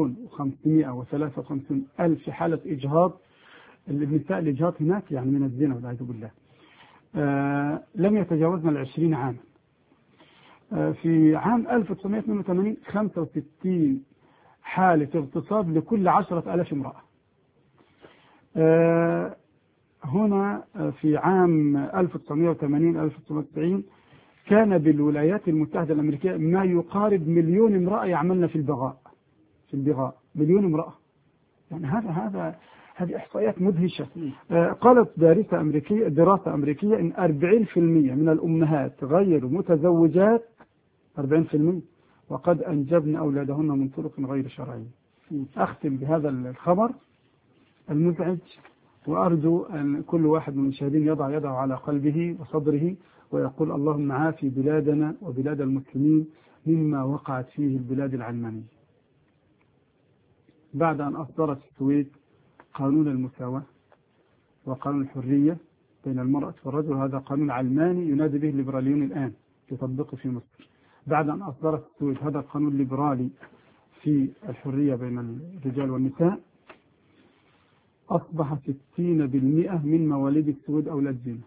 1,553,000 حالة إجهاض. النساء الإجهاض هناك يعني من الزنا والعياذ بالله. لم يتجاوزنا 20 عاما. في عام 1982 65 حالة اغتصاب لكل 10,000 امرأة. هنا في عام 1980-1990 كان بالولايات المتحدة الأمريكية ما يقارب 1,000,000 امرأة يعملن في البغاء. 1,000,000 امرأة. يعني هذه إحصائيات مدهشة. قالت دراسة أمريكية إن 40% من الأمهات غير متزوجات، 40%، وقد أنجبن أولادهن من طرق غير شرعية. أختم بهذا الخبر المزعج، وأرجو أن كل واحد من المشاهدين يضع يده على قلبه وصدره ويقول اللهم عافي بلادنا وبلاد المسلمين مما وقعت فيه البلاد العلمانية. بعد أن أصدرت السويد قانون المساواة وقانون الحرية بين المرأة والرجل، هذا قانون علماني ينادي به الليبراليون الآن يطبقه في مصر. بعد أن أصدرت السويد هذا القانون الليبرالي في الحرية بين الرجال والنساء، أصبح 60% من مواليد السويد أولاد زنا.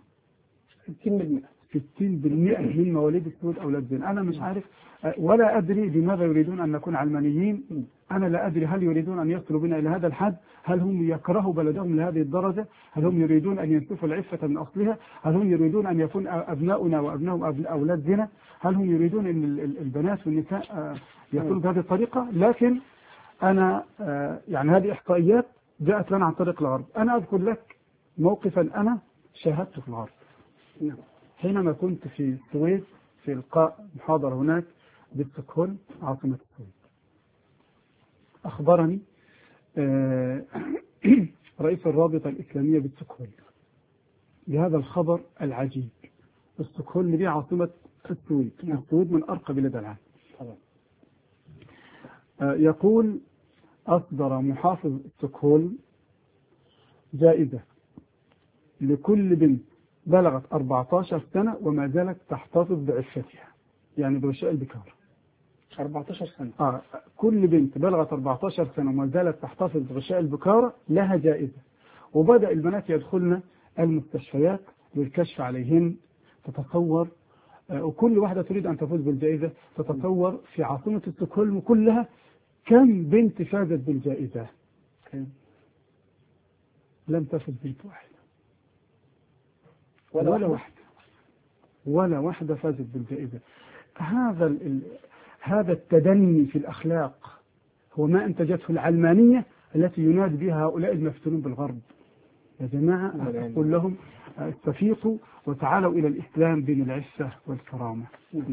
60% من مواليد السويد أولاد زنا. أنا مش عارف ولا أدري لماذا يريدون أن نكون علمانيين. أنا لا أدري هل يريدون أن يصلوا بنا إلى هذا الحد؟ هل هم يكرهوا بلدهم لهذه الدرجة؟ هل هم يريدون أن ينسفوا العفة من أصلها؟ هل هم يريدون أن يكون أبناؤنا وأبنائهم أولاد زنا؟ هل هم يريدون أن البنات والنساء يكونوا بهذه الطريقة؟ لكن أنا يعني هذه إحصائيات جاءت لنا عن طريق الغرب. أنا أذكر لك موقفا أنا شاهدته في الغرب. حينما كنت في السويد في إلقاء محاضرة هناك بستوكهولم عاصمة السويد، أخبرني رئيس الرابطة الإسلامية بستوكهولم بهذا الخبر العجيب. ستوكهولم دي عاصمة السويد. السويد من أرقى بلاد العالم. يقول أصدر محافظ ستوكهولم جائزة لكل بنت بلغت 14 سنة وما زالت تحتفظ بعفتها، يعني بغشاء البكارة. 14 سنة. كل بنت بلغت 14 سنة وما زالت تحتفظ بغشاء البكارة لها جائزة. وبدأ البنات يدخلن المستشفيات للكشف عليهن. تتصور، وكل واحدة تريد أن تفوز بالجائزة. تتصور في عاصمة ستوكهولم كلها كم بنت فازت بالجائزة؟ لم تفز بنت واحدة، ولا واحدة فازت بالجائزة. هذا التدني في الأخلاق هو ما أنتجته العلمانية التي ينادي بها هؤلاء المفتونون بالغرب. يا جماعة أقول لهم استفيقوا وتعالوا إلى الإسلام دين العفة والكرامة.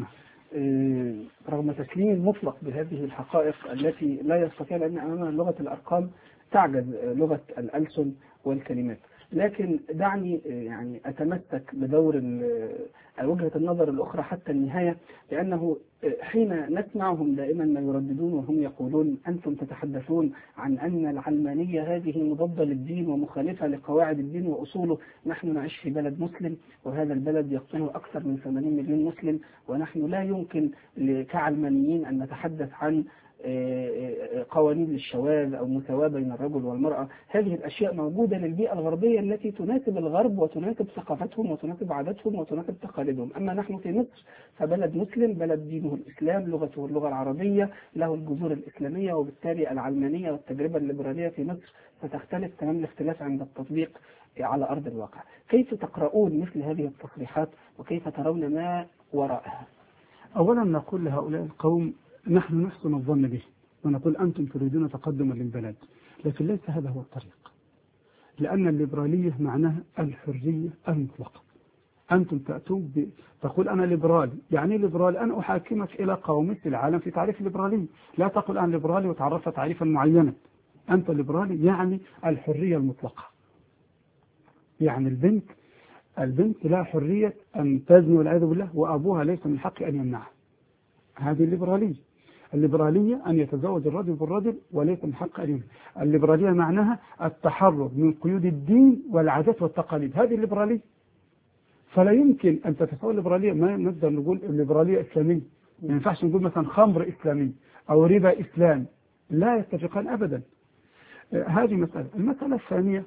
رغم تسليم المطلق بهذه الحقائق التي لا يستطيع، لأن أمامنا لغة الأرقام تعجز لغة الألسن والكلمات، لكن دعني يعني أتمسك بدور وجهة النظر الأخرى حتى النهاية، لأنه حين نسمعهم دائما ما يرددون وهم يقولون أنتم تتحدثون عن أن العلمانية هذه مضادة للدين ومخالفة لقواعد الدين وأصوله، نحن نعيش في بلد مسلم وهذا البلد يقطنه أكثر من 80 مليون مسلم، ونحن لا يمكن كعلمانيين أن نتحدث عن قوانين للشواذ أو مساواة بين الرجل والمرأة. هذه الأشياء موجودة للبيئة الغربية التي تناسب الغرب وتناسب ثقافتهم وتناسب عاداتهم وتناسب تقاليدهم. أما نحن في مصر فبلد مسلم، بلد دينه الإسلام، لغته اللغة العربية، له الجذور الإسلامية، وبالتالي العلمانية والتجربة الليبرالية في مصر ستختلف تمام الاختلاف عند التطبيق على أرض الواقع. كيف تقرؤون مثل هذه التصريحات وكيف ترون ما وراءها؟ أولا نقول لهؤلاء القوم نحن نحسن الظن به ونقول أنتم تريدون تقدما للبلد، لكن ليس هذا هو الطريق، لأن الليبرالية معناها الحرية المطلقة. أنتم تأتون تقول أنا ليبرالي، يعني ليبرالي أنا أحاكمك إلى قومية العالم في تعريف الليبرالية، لا تقول أنا ليبرالي وتعرف تعريفا معينا. أنت ليبرالي يعني الحرية المطلقة، يعني البنت لا حرية أن تزني والعياذ بالله وأبوها ليس من حق أن يمنعها. هذه الليبرالية. الليبرالية أن يتزوج الرجل بالرجل وليس من حق أن يمنع. الليبرالية معناها التحرر من قيود الدين والعادات والتقاليد، هذه الليبرالية. فلا يمكن أن تتصور الليبرالية، ما نقدر نقول الليبرالية إسلامية، ما ينفعش نقول مثلا خمر إسلامي أو ربا إسلام، لا يتفقان أبدا. هذه مسألة. المسألة الثانية،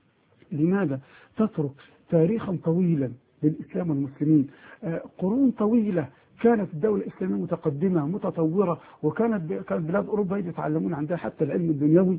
لماذا تترك تاريخا طويلا للإسلام والمسلمين؟ قرون طويلة كانت الدولة الإسلامية متقدمة متطورة، وكانت بلاد أوروبا يتعلمون عندها حتى العلم الدنيوي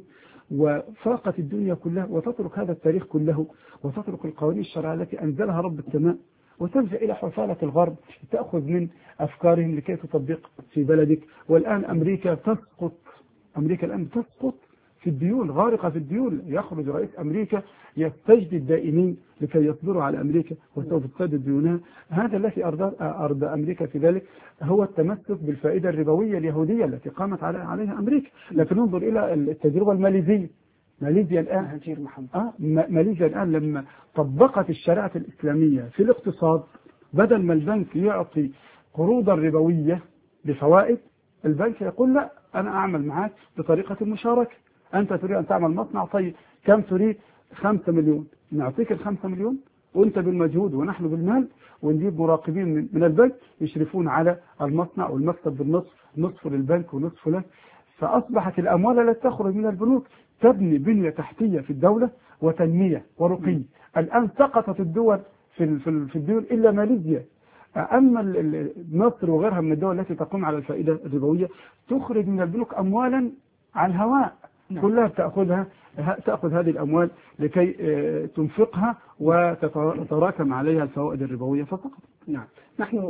وفاقت الدنيا كلها، وتترك هذا التاريخ كله وتترك القوانين الشرعية التي أنزلها رب السماء وتلجأ إلى حفالة الغرب تأخذ من أفكارهم لكي تطبق في بلدك. والآن أمريكا تسقط، أمريكا الآن تسقط في الديون، غارقة في الديون. يخرج رئيس أمريكا يستجدي الدائمين لكي يصبروا على أمريكا وسوف تسدد ديونها. هذا الذي أرضى أمريكا في ذلك هو التمسك بالفائدة الربوية اليهودية التي قامت عليها أمريكا. لكن انظر إلى التجربة الماليزية. ماليزيا الآن ماليزيا الآن لما طبقت الشريعة الإسلامية في الاقتصاد، بدل ما البنك يعطي قروضا ربوية بفوائد، البنك يقول لا، أنا أعمل معك بطريقة المشاركة. أنت تريد أن تعمل مصنع، طيب كم تريد؟ 5 مليون، نعطيك ال5 مليون وأنت بالمجهود ونحن بالمال، ونجيب مراقبين من البنك يشرفون على المصنع والمكتب بالنصف، نصف للبنك ونصف لك. فأصبحت الأموال التي تخرج من البنوك تبني بنية تحتية في الدولة وتنمية ورقي. الآن سقطت الدول في الدول إلا ماليزيا. أما مصر وغيرها من الدول التي تقوم على الفائدة الربوية تخرج من البنوك أموالا على الهواء، كلها تأخذ هذه الأموال لكي تنفقها وتتراكم عليها الفوائد الربوية فقط. نعم، نحن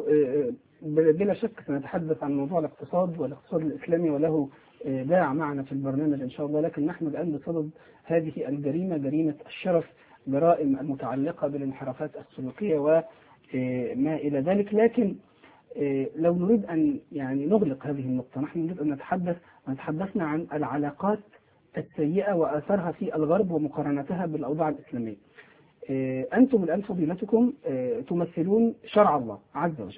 بلا شك سنتحدث عن موضوع الاقتصاد والاقتصاد الإسلامي وله باع معنا في البرنامج إن شاء الله، لكن نحن الآن بصدد هذه الجريمة، جريمة الشرف، جرائم المتعلقة بالانحرافات السلوكية وما إلى ذلك. لكن لو نريد أن يعني نغلق هذه النقطة، نحن نريد أن نتحدثنا عن العلاقات السيئة وآثارها في الغرب ومقارنتها بالأوضاع الإسلامية. أنتم الآن فضيلتكم تمثلون شرع الله عز وجل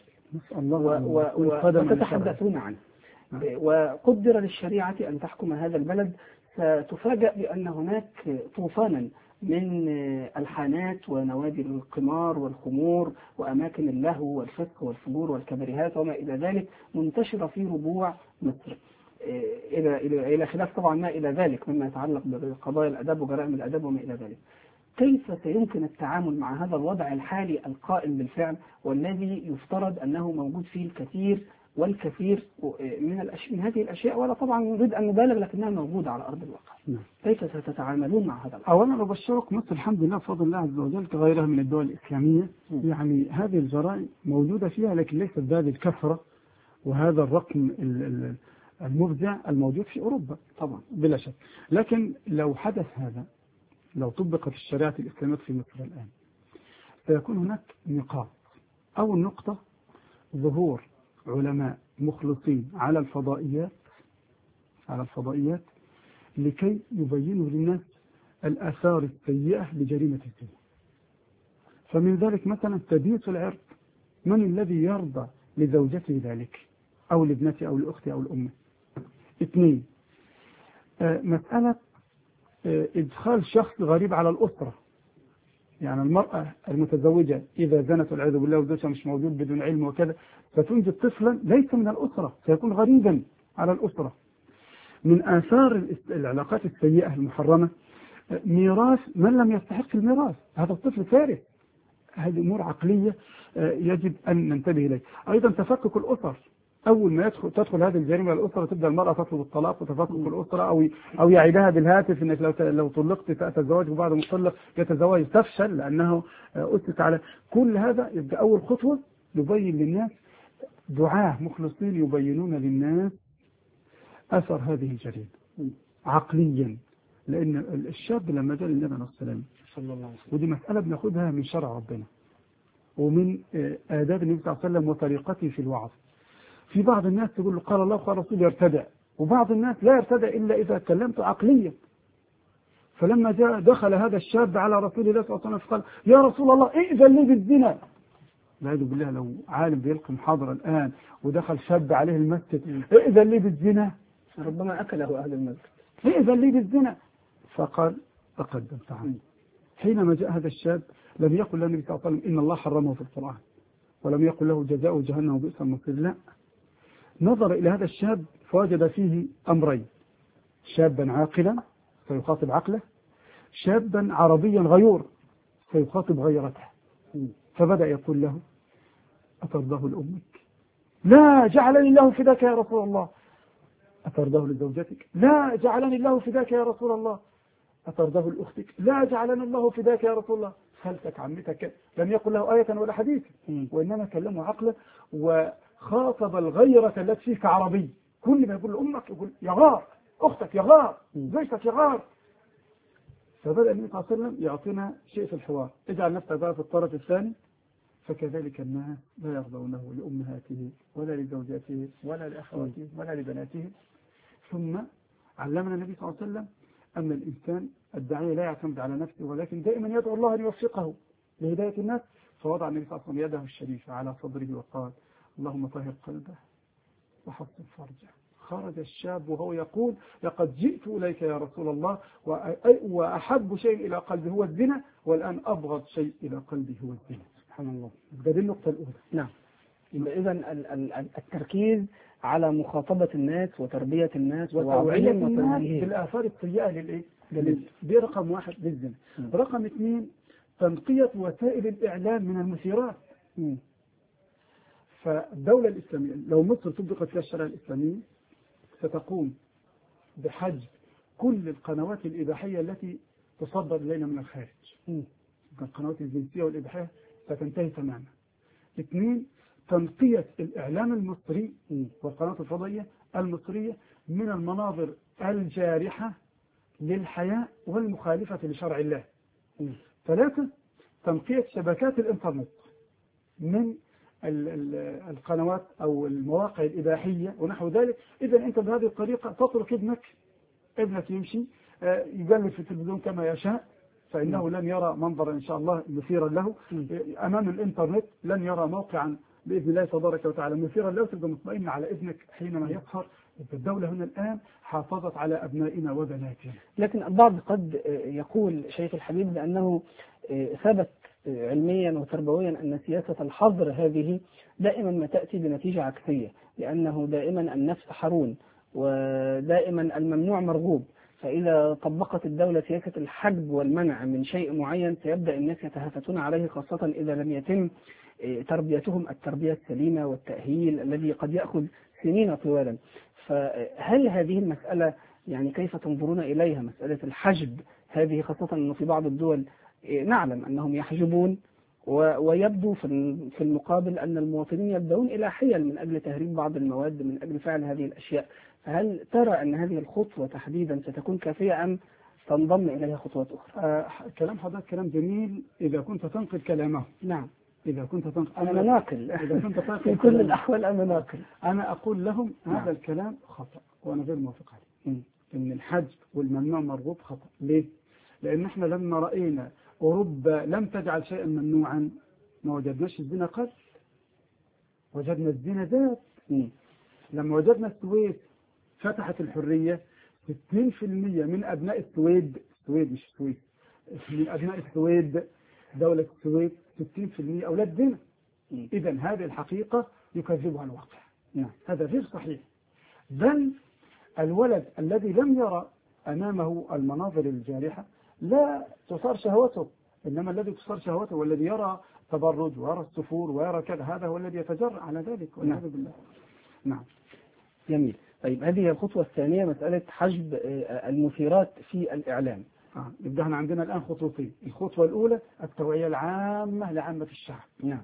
وتتحدثون عنه، وقدر للشريعة أن تحكم هذا البلد. ستفاجأ بأن هناك طوفانا من الحانات ونوادي القمار والخمور وأماكن اللهو والفسق والفجور والكباريهات وما إلى ذلك منتشرة في ربوع مصر، إلى خلاف طبعا ما إلى ذلك مما يتعلق بقضايا الأدب وجرائم الأدب وما إلى ذلك. كيف سيمكن التعامل مع هذا الوضع الحالي القائم بالفعل والذي يفترض أنه موجود فيه الكثير والكثير من هذه الأشياء، ولا طبعا نريد أن نبالغ لكنها موجودة على أرض الواقع؟ كيف ستتعاملون مع هذا الأمر؟ أولا أبشرك مصر الحمد لله بفضل الله عز وجل كغيرها من الدول الإسلامية، يعني هذه الجرائم موجودة فيها لكن ليست بهذه الكثرة وهذا الرقم المفزع الموجود في أوروبا طبعا بلا شك. لكن لو حدث هذا، لو طبقت الشريعة الإسلامية في مصر الآن، سيكون هناك نقاط. أول نقطة ظهور علماء مخلصين على الفضائيات لكي يبينوا للناس الآثار السيئة لجريمة الزنا. فمن ذلك مثلا تديس العرض، من الذي يرضى لزوجته ذلك أو لابنته أو لأخته أو لأمه؟ 2 مسألة إدخال شخص غريب على الأسرة. يعني المرأة المتزوجة إذا زنت والعياذ بالله وزوجها مش موجود بدون علم وكذا، فتنجب طفلا ليس من الأسرة، سيكون غريبا على الأسرة. من آثار العلاقات السيئة المحرمة ميراث من لم يستحق الميراث، هذا الطفل فارغ. هذه أمور عقلية يجب أن ننتبه إليه. أيضا تفكك الأسر، أول ما تدخل هذه الجريمة الأسرة تبدأ المرأة تطلب الطلاق وتفكك الأسرة، أو يعيدها بالهاتف إنك لو طلقت تتزوج وبعد ما تطلق يتزوج، تفشل لأنه أسس على كل هذا. يبقى أول خطوة نبين للناس، دعاة مخلصين يبينون للناس أثر هذه الجريمة عقليا. لأن الشاب لما جاء للنبي عليه السلام صلى الله عليه وسلم، ودي مسألة بناخدها من شرع ربنا ومن آداب النبي صلى الله عليه وسلم وطريقته في الوعظ. في بعض الناس تقول له قال الله وقال رسول يرتدع، وبعض الناس لا يرتدع إلا إذا كلمته عقليا. فلما دخل هذا الشاب على رسول الله صلى الله عليه وسلم فقال يا رسول الله ائذن لي بالزنا. والعياذ بالله لو عالم بيلقي محاضرة الآن ودخل شاب عليه المسجد ائذن لي بالزنا، ربما أكله أهل المسجد. ائذن لي بالزنا. فقال تقدم تعال. حينما جاء هذا الشاب لم يقل له النبي صلى الله عليه وسلم إن الله حرمه في القرآن، ولم يقل له جزاء جهنم وبئس المصير، لا، نظر إلى هذا الشاب فوجد فيه أمرين: شابا عاقلا سيخاطب عقله، شابا عربيا غيور سيخاطب غيرته. فبدأ يقول له أترضاه لأمك؟ لا، جعلني الله فداك يا رسول الله. أترضاه لزوجتك؟ لا، جعلني الله فداك يا رسول الله. أترضاه لأختك؟ لا، جعلني الله فداك يا رسول الله. خالتك، عمتك. لم يقل له آية ولا حديث، وإنما كلمه عقله وخاطب الغيرة التي فيك عربي. كل ما يقول لأمك يقول يغار، أختك يغار، زوجتك يغار. فبدأ النبي صلى الله عليه وسلم يعطينا شيء في الحوار: اجعل نفسك بقى في الطرف الثاني. فكذلك الناس لا يرضونه لأمهاته ولا لزوجاته ولا لأخواته ولا لبناته. ثم علمنا النبي صلى الله عليه وسلم أن الإنسان الداعية لا يعتمد على نفسه، ولكن دائما يدعو الله أن يوفقه لهداية الناس. فوضع النبي صلى الله عليه وسلم يده الشريفة على صدره وقال اللهم طهر قلبه وحسن فرجه. خرج الشاب وهو يقول لقد جئت إليك يا رسول الله وأحب شيء إلى قلبي هو الزنا، والآن أبغض شيء إلى قلبي هو الزنا. سبحان الله. هذه النقطة الأولى. نعم. إذا التركيز على مخاطبة الناس وتربية الناس وتوعية الناس بالآثار السيئة للإيه؟ دي رقم 1 للزنا. رقم 2 تنقية وسائل الإعلام من المثيرات. فالدولة الإسلامية لو مصر طبقت فيها الشريعة الإسلامية ستقوم بحجب كل القنوات الإباحية التي تصدر إلينا من الخارج. القنوات الجنسية والإباحية ستنتهي تماما. 2 تنقية الإعلام المصري والقنوات الفضائية المصرية من المناظر الجارحة للحياة والمخالفة لشرع الله. 3 تنقية شبكات الإنترنت من القنوات أو المواقع الإباحية ونحو ذلك. إذا أنت بهذه الطريقة تترك ابنك يمشي يقلب في التلفزيون كما يشاء، فإنه لن يرى منظرا إن شاء الله مثيرا له. أمام الإنترنت لن يرى موقعا بإذن الله تبارك وتعالى مثيرا له. تبقى مطمئن على ابنك حينما يظهر. الدولة هنا الآن حافظت على أبنائنا وبناتنا. لكن البعض قد يقول شيخ الحبيب بأنه ثبت علميا وتربويا أن سياسة الحظر هذه دائما ما تأتي بنتيجة عكسية، لأنه دائما النفس حرون ودائما الممنوع مرغوب. فإذا طبقت الدولة سياسة الحجب والمنع من شيء معين سيبدأ الناس يتهافتون عليه، خاصة إذا لم يتم تربيتهم التربية السليمة والتأهيل الذي قد يأخذ سنين طوالا. فهل هذه المسألة يعني كيف تنظرون إليها، مسألة الحجب هذه، خاصة أنه في بعض الدول نعلم أنهم يحجبون ويبدو في المقابل أن المواطنين يبدأون إلى حيل من أجل تهريب بعض المواد، من أجل فعل هذه الأشياء. هل ترى أن هذه الخطوة تحديدا ستكون كافية أم تنضم إليها خطوات أخرى؟ كلام حضرتك كلام جميل إذا كنت تنقل كلامه. نعم. إذا كنت تنقل أنا ناقل. إذا كنت تنقل في كل الأحوال أنا ناقل. أنا أقول لهم نعم. هذا الكلام خطأ وأنا غير موافق عليه. إن الحج والممنوع مرغوب خطأ. ليه؟ لأن إحنا لما رأينا أوروبا لم تجعل شيئا ممنوعا ما وجدناش الزنا قل، وجدنا الزنا زاد. لما وجدنا السويد فتحت الحرية 60% من أبناء السويد مش السويد، من أبناء السويد دولة السويد 60% أولاد زنا. إذا هذه الحقيقة يكذبها الواقع. هذا غير صحيح. بل الولد الذي لم يرى أمامه المناظر الجارحة لا تصار شهوته، إنما الذي تصار شهوته والذي يرى تبرج ويرى السفور ويرى كذا هذا هو الذي يتجرأ على ذلك والعياذ بالله. نعم. جميل. طيب هذه الخطوة الثانية مسألة حجب المثيرات في الإعلام. يبقى احنا عندنا الآن خطوتين. الخطوة الأولى التوعية العامة لعامة الشعب. نعم.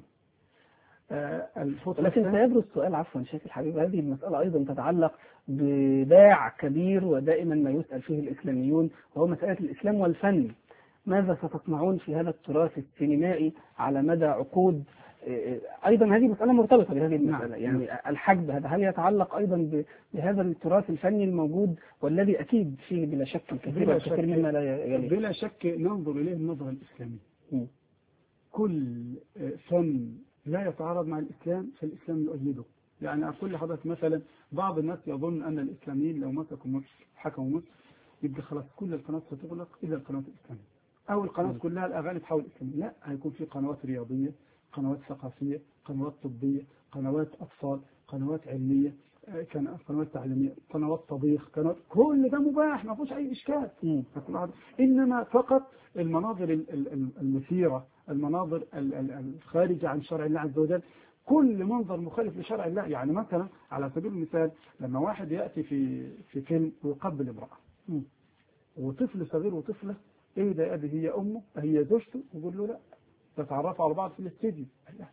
لكن سيبرز سؤال، عفوا شيخ الحبيب، هذه المسألة أيضا تتعلق بداع كبير ودائما ما يسأل فيه الإسلاميون، وهو مسألة الإسلام والفن. ماذا ستصنعون في هذا التراث السينمائي على مدى عقود؟ أيضا هذه مسألة مرتبطة بهذه المسألة. يعني الحجب هذا هل يتعلق أيضا بهذا التراث الفني الموجود والذي أكيد فيه بلا شك الكثير مما لا يليق؟ بلا شك ننظر إليه النظرة الإسلامية. كل فن لا يتعارض مع الإسلام فالإسلام يؤيده. يعني أقول لحضرتك مثلا بعض الناس يظن أن الإسلاميين لو مسكوا مصر حكموا مصر يبقى خلاص كل القنوات ستغلق إلا القنوات الإسلامية أو القنوات كلها الأغاني تحول إسلامية. لا، هيكون في قنوات رياضية، قنوات ثقافية، قنوات طبية، قنوات أطفال، قنوات علمية، قنوات تعليمية، قنوات طبيخ، قنوات، كل ده مباح ما فيهوش أي إشكال. إنما فقط المناظر المثيرة، المناظر الخارجة عن شرع الله عز وجل، كل منظر مخالف لشرع الله. يعني مثلا على سبيل المثال لما واحد يأتي في فيلم ويقبل امرأة وطفل صغير وطفلة، ايه ده يا ابي هي امه هي زوجته، يقول له لا تتعرفوا على بعض في الاستديو.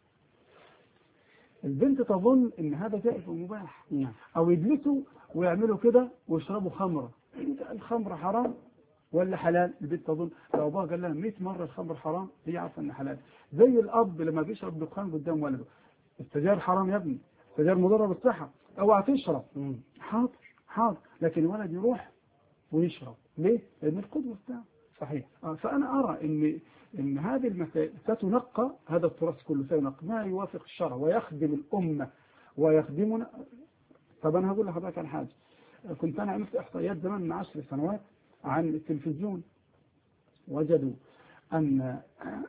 البنت تظن ان هذا جائز ومباح. او يجلسوا ويعملوا كده ويشربوا خمرة. الخمر حرام ولا حلال؟ البنت تظن لو ابوها قال لها 100 مرة الخمر حرام هي عارفه ان حلال. زي الاب لما بيشرب دخان قدام ولده، السجاير حرام يا ابني، السجاير مضره بالصحه، اوعى تشرب. حاضر، لكن الولد يروح ويشرب. ليه؟ لان القدوه بتاعه. صحيح. فانا ارى ان هذه المسائل ستنقى، هذا التراث كله سينقى ما يوافق الشرع ويخدم الامه ويخدمنا. طب انا هقول لحضرتك عن حاجه. كنت انا عملت احصائيات زمان من 10 سنوات عن التلفزيون، وجدوا ان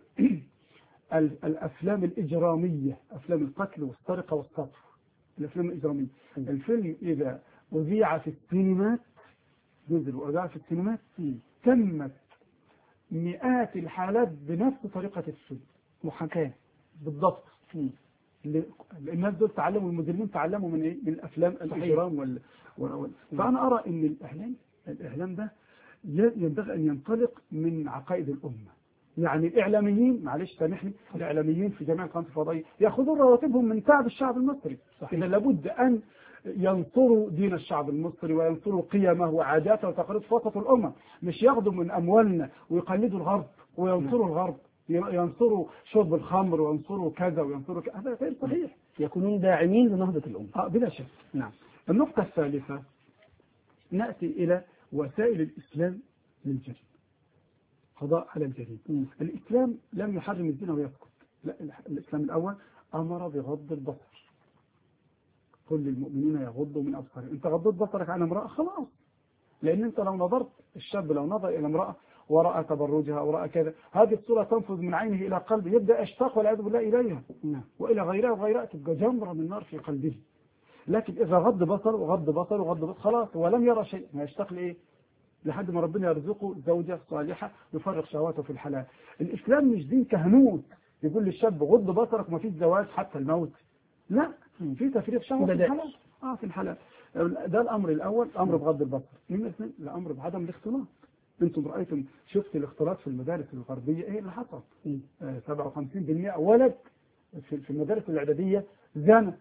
الافلام الاجراميه، افلام القتل والسرقه والسطو، الافلام الاجراميه، الفيلم اذا اذيع في السينمات، نزل واذاع في السينمات، تمت مئات الحالات بنفس طريقه الفيلم، محاكاه بالضبط. الناس دول تعلموا، المجرمين تعلموا من ايه؟ من الافلام الاجرام فانا ارى ان الاعلام ده ينبغي ان ينطلق من عقائد الامه. يعني الاعلاميين، معلش سامحني، الاعلاميين في جميع القنوات الفضائيه ياخذون رواتبهم من تعب الشعب المصري. اذا لابد ان ينصروا دين الشعب المصري وينصروا قيمه وعاداته وتقاليد في وسط الامه، مش ياخذوا من اموالنا ويقلدوا الغرب وينصروا الغرب، ينصروا شرب الخمر وينصروا كذا وينصروا كذا. هذا غير صحيح. يكونون داعمين لنهضة الأمة. بلا شك. نعم. النقطة الثالثة نأتي إلى وسائل الإسلام للجريمة، قضاء على الجريمة. الإسلام لم يحرم الزنا ويسكت، لا، الإسلام الأول أمر بغض البصر. كل المؤمنين يغضوا من أبصارهم. أنت غضيت بصرك عن امرأة خلاص، لأن أنت لو نظرت، الشاب لو نظر إلى امرأة ورأى تبرجها ورأى كذا، هذه الصورة تنفذ من عينه إلى قلبه، يبدأ يشتاق والعياذ بالله إليها وإلى غيرها وغيرها، تبقى جمرة من نار في قلبه. لكن إذا غض بصر وغض بصر وغض بصر خلاص، ولم يرى شيء، ما يشتاق لإيه؟ لحد ما ربنا يرزقه زوجة صالحة يفرغ شهواته في الحلال. الإسلام مش دين كهنوت يقول للشاب غض بصرك ما فيش زواج حتى الموت. لا، في تفريغ شهوة في الحلال. في الحلال. ده الأمر الأول، الأمر بغض البصر. نمرة 2 الأمر بعدم الاختلاط. انتم رأيتم، شفت الاختلاط في المدارس الغربية ايه اللي حصل؟ 57% ولد في المدارس الإعدادية زنا،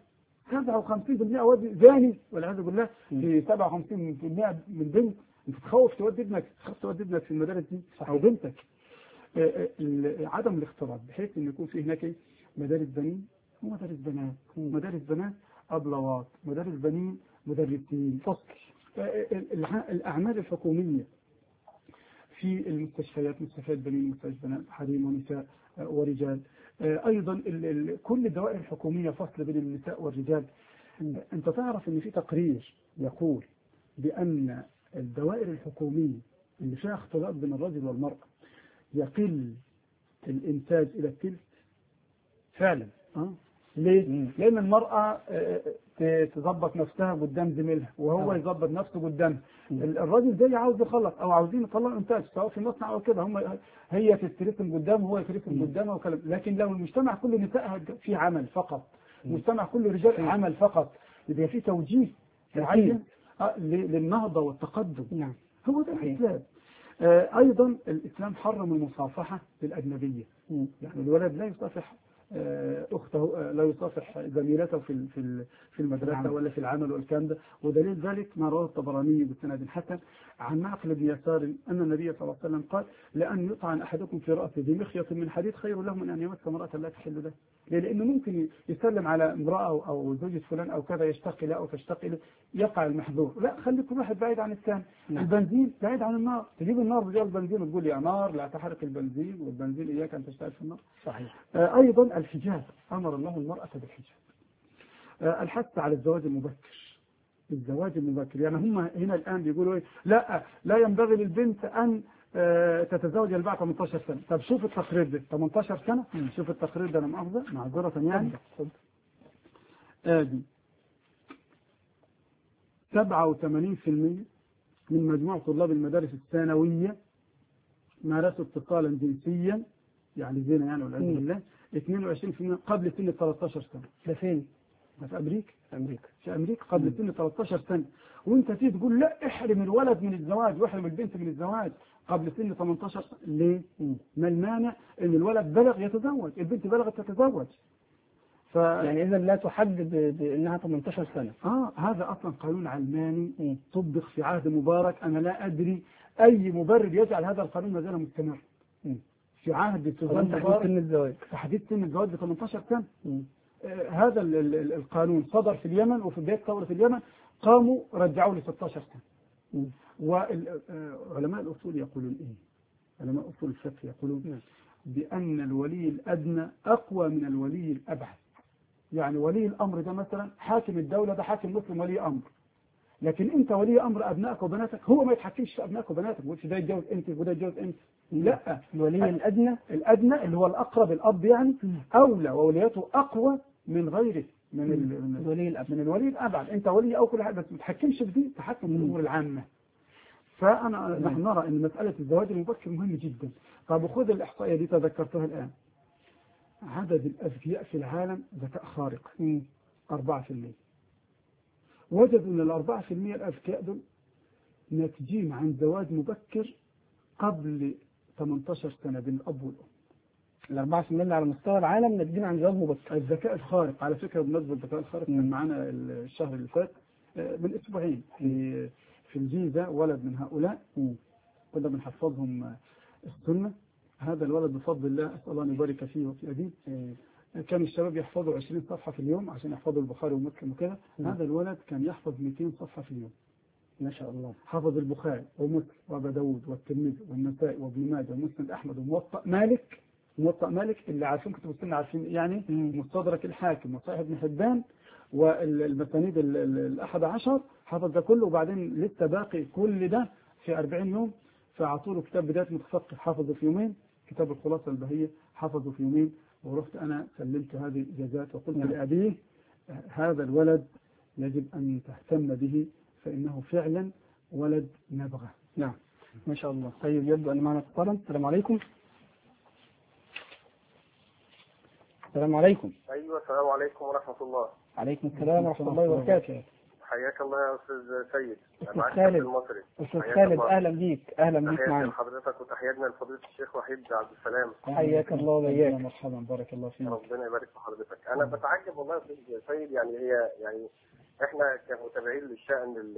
57% واد زاني والعياذ بالله، في 57% من بنت. انت تخوف تودي ابنك في المدارس دي او بنتك. عدم الاختلاط بحيث ان يكون في هناك مدارس بنين ومدارس بنات، مدارس بنات أبلوات، مدارس بنين مدرسين، فصل. الأعمال الحكومية في المستشفيات، مستشفيات بنين، مستشفيات بنات، حريم ونساء ورجال. أيضا كل الدوائر الحكومية فصل بين النساء والرجال. أنت تعرف أن في تقرير يقول بأن الدوائر الحكومية اللي فيها اختلاط بين الرجل والمرأة يقل الإنتاج إلى الثلث فعلا. ليه؟ لأن المرأة تظبط نفسها قدام زميلها وهو يظبط نفسه قدامها. الراجل جاي عاوز يخلص أو عاوزين يطلعوا إنتاج سواء في مصنع أو كده، هي تسترسم قدامه وهو يسترسم قدامه وكلام. لكن لو المجتمع كله نساء في عمل فقط، المجتمع كله رجال عمل فقط، يبقى في توجيه معين للنهضة والتقدم. نعم، هو ده الإسلام. أيضا الإسلام حرم المصافحة للأجنبية. يعني الولد لا يصافح أخته، لا يصافح زميلته في المدرسة ولا في العمل والكلام ده. ودليل ذلك ما رواه الطبراني بسند حسن عن معقل بن يسار أن النبي صلى الله عليه وسلم قال: لأن يطعن أحدكم في رأسه بمخيط من حديد خير له من أن يمس امرأة لا تحل له. لأنه ممكن يسلم على امرأة أو زوجة فلان أو كذا، يشتقي له أو تشتقي له، يقع المحظور. لا، خلي كل واحد بعيد عن الثاني. البنزين بعيد عن النار، تجيب النار بجوز البنزين وتقول يا نار لا تحرق البنزين، والبنزين إياك أن تشتغل في النار. صحيح. أيضا الحجاب، أمر الله المرأة بالحجاب. الحث على الزواج المبكر. الزواج المبكر يعني هم هنا الآن بيقولوا إيه؟ لا ينبغي للبنت أن تتزوج بعد 18 سنة. طب شوف التقرير ده 18 سنة. شوف التقرير ده، أنا مؤاخذة معذرة يعني. آدي 87% من مجموع طلاب المدارس الثانوية مارسوا اتصالا جنسيا، يعني زنا يعني والعياذ بالله. 22% قبل سن 13 سنة. ده فين؟ ده في أمريكا. في أمريكا قبل سن 13 سنة. وانت تيجي تقول لا احرم الولد من الزواج واحرم البنت من الزواج قبل سن 18 سنة. ليه؟ ما المانع ان الولد بلغ يتزوج، البنت بلغت تتزوج؟ يعني إذا لا تحدد بأنها 18 سنة. هذا أصلا قانون علماني طبق في عهد مبارك. أنا لا أدري أي مبرر يجعل هذا القانون ما زال مستمر. في عهد سوزان مبارك تحديد سن الزواج ب 18 سنة. هذا القانون صدر في اليمن، وفي بداية ثورة اليمن قاموا رجعوا ل 16 سنة. وعلماء الأصول يقولون إيه؟ علماء أصول الفقه يقولون بأن الولي الأدنى أقوى من الولي الأبعد. يعني ولي الأمر ده مثلا حاكم الدولة ده حاكم مسلم ولي أمر، لكن أنت ولي أمر أبنائك وبناتك هو ما يتحكمش في أبنائك وبناتك، وده ده يتجوز أنت وده يتجوز أنت. لا، الولي الأدنى اللي هو الأقرب، الأب يعني، أولى وولياته أقوى من غيره، من الولي الأبعد. أنت ولي أو كل حاجة، بس ما تتحكمش في دي، تحكم في الأمور العامة. نحن نرى أن مسألة الزواج المبكر مهم جدا. طب خذ الإحصائية دي تذكرتها الآن. عدد الأذكياء في العالم ذكاء خارق 4%. وجدوا أن 4% الأذكياء دول ناتجين عن زواج مبكر قبل 18 سنة بين الأب والأم. 4% على مستوى العالم ناتجين عن زواج مبكر. الذكاء الخارق على فكرة، بالنسبة للذكاء الخارق كان معنا الشهر اللي فات من أسبوعين في الجيزة ولد من هؤلاء كنا بنحفظهم السنة. هذا الولد بفضل الله أسأل الله أن يبارك فيه وفي أبيه، كان الشباب يحفظوا 20 صفحة في اليوم عشان يحفظوا البخاري ومسلم وكذا. هذا الولد كان يحفظ 200 صفحة في اليوم ما شاء الله. حفظ البخاري ومسلم وأبا داود والترمذي والنسائي وابن ماجه ومسند أحمد وموطأ مالك اللي عارفين كتب السنة، عارفين يعني مستدرك الحاكم وصحيح ابن حبان والمسانيد ال11، حفظ ده كله. وبعدين لسه باقي كل ده في 40 يوم. فأعطوا له كتاب بداية متفقه حفظه في يومين، كتاب الخلاصة البهية حفظه في يومين. ورحت أنا سلمت هذه الإجازات وقلت لأبيه هذا الولد يجب أن تهتم به، فإنه فعلا ولد نبغة. نعم ما شاء الله. طيب يبدو أن معنا اتصالا. السلام عليكم. السلام عليكم. أيوة، السلام عليكم ورحمة الله. عليكم السلام ورحمة الله وبركاته. حياك الله يا استاذ سيد. أستاذ خالد المصري. أستاذ خالد أهلا بيك معنا. لحضرتك وتحياتنا لفضيلة الشيخ وحيد عبد السلام. حياك الله وبياك. مرحبا بارك الله فيك. ربنا يبارك في حضرتك. أنا بتعجب والله يا استاذ سيد، يعني هي يعني احنا كمتابعين للشأن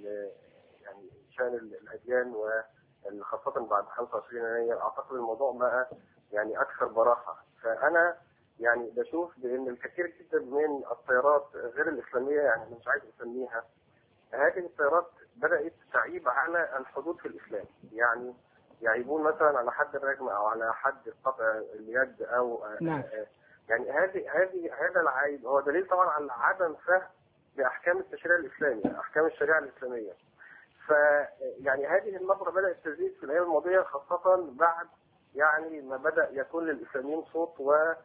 يعني شأن الأديان وخاصة بعد 25 يناير أعتقد الموضوع بقى يعني أكثر براحة. فأنا يعني بشوف بأن الكثير جدا من التيارات غير الإسلامية، يعني مش عايز أسميها، هذه التيارات بدأت تعيب على الحدود في الإسلام. يعني يعيبون مثلا على حد الرجم أو على حد قطع اليد أو نعم. يعني هذا العيب هو دليل طبعا على عدم فهم بأحكام التشريع الإسلامي، أحكام الشريعة الإسلامية. فيعني هذه النظرة بدأت تزيد في الأيام الماضية، خاصة بعد يعني ما بدأ يكون للإسلاميين صوت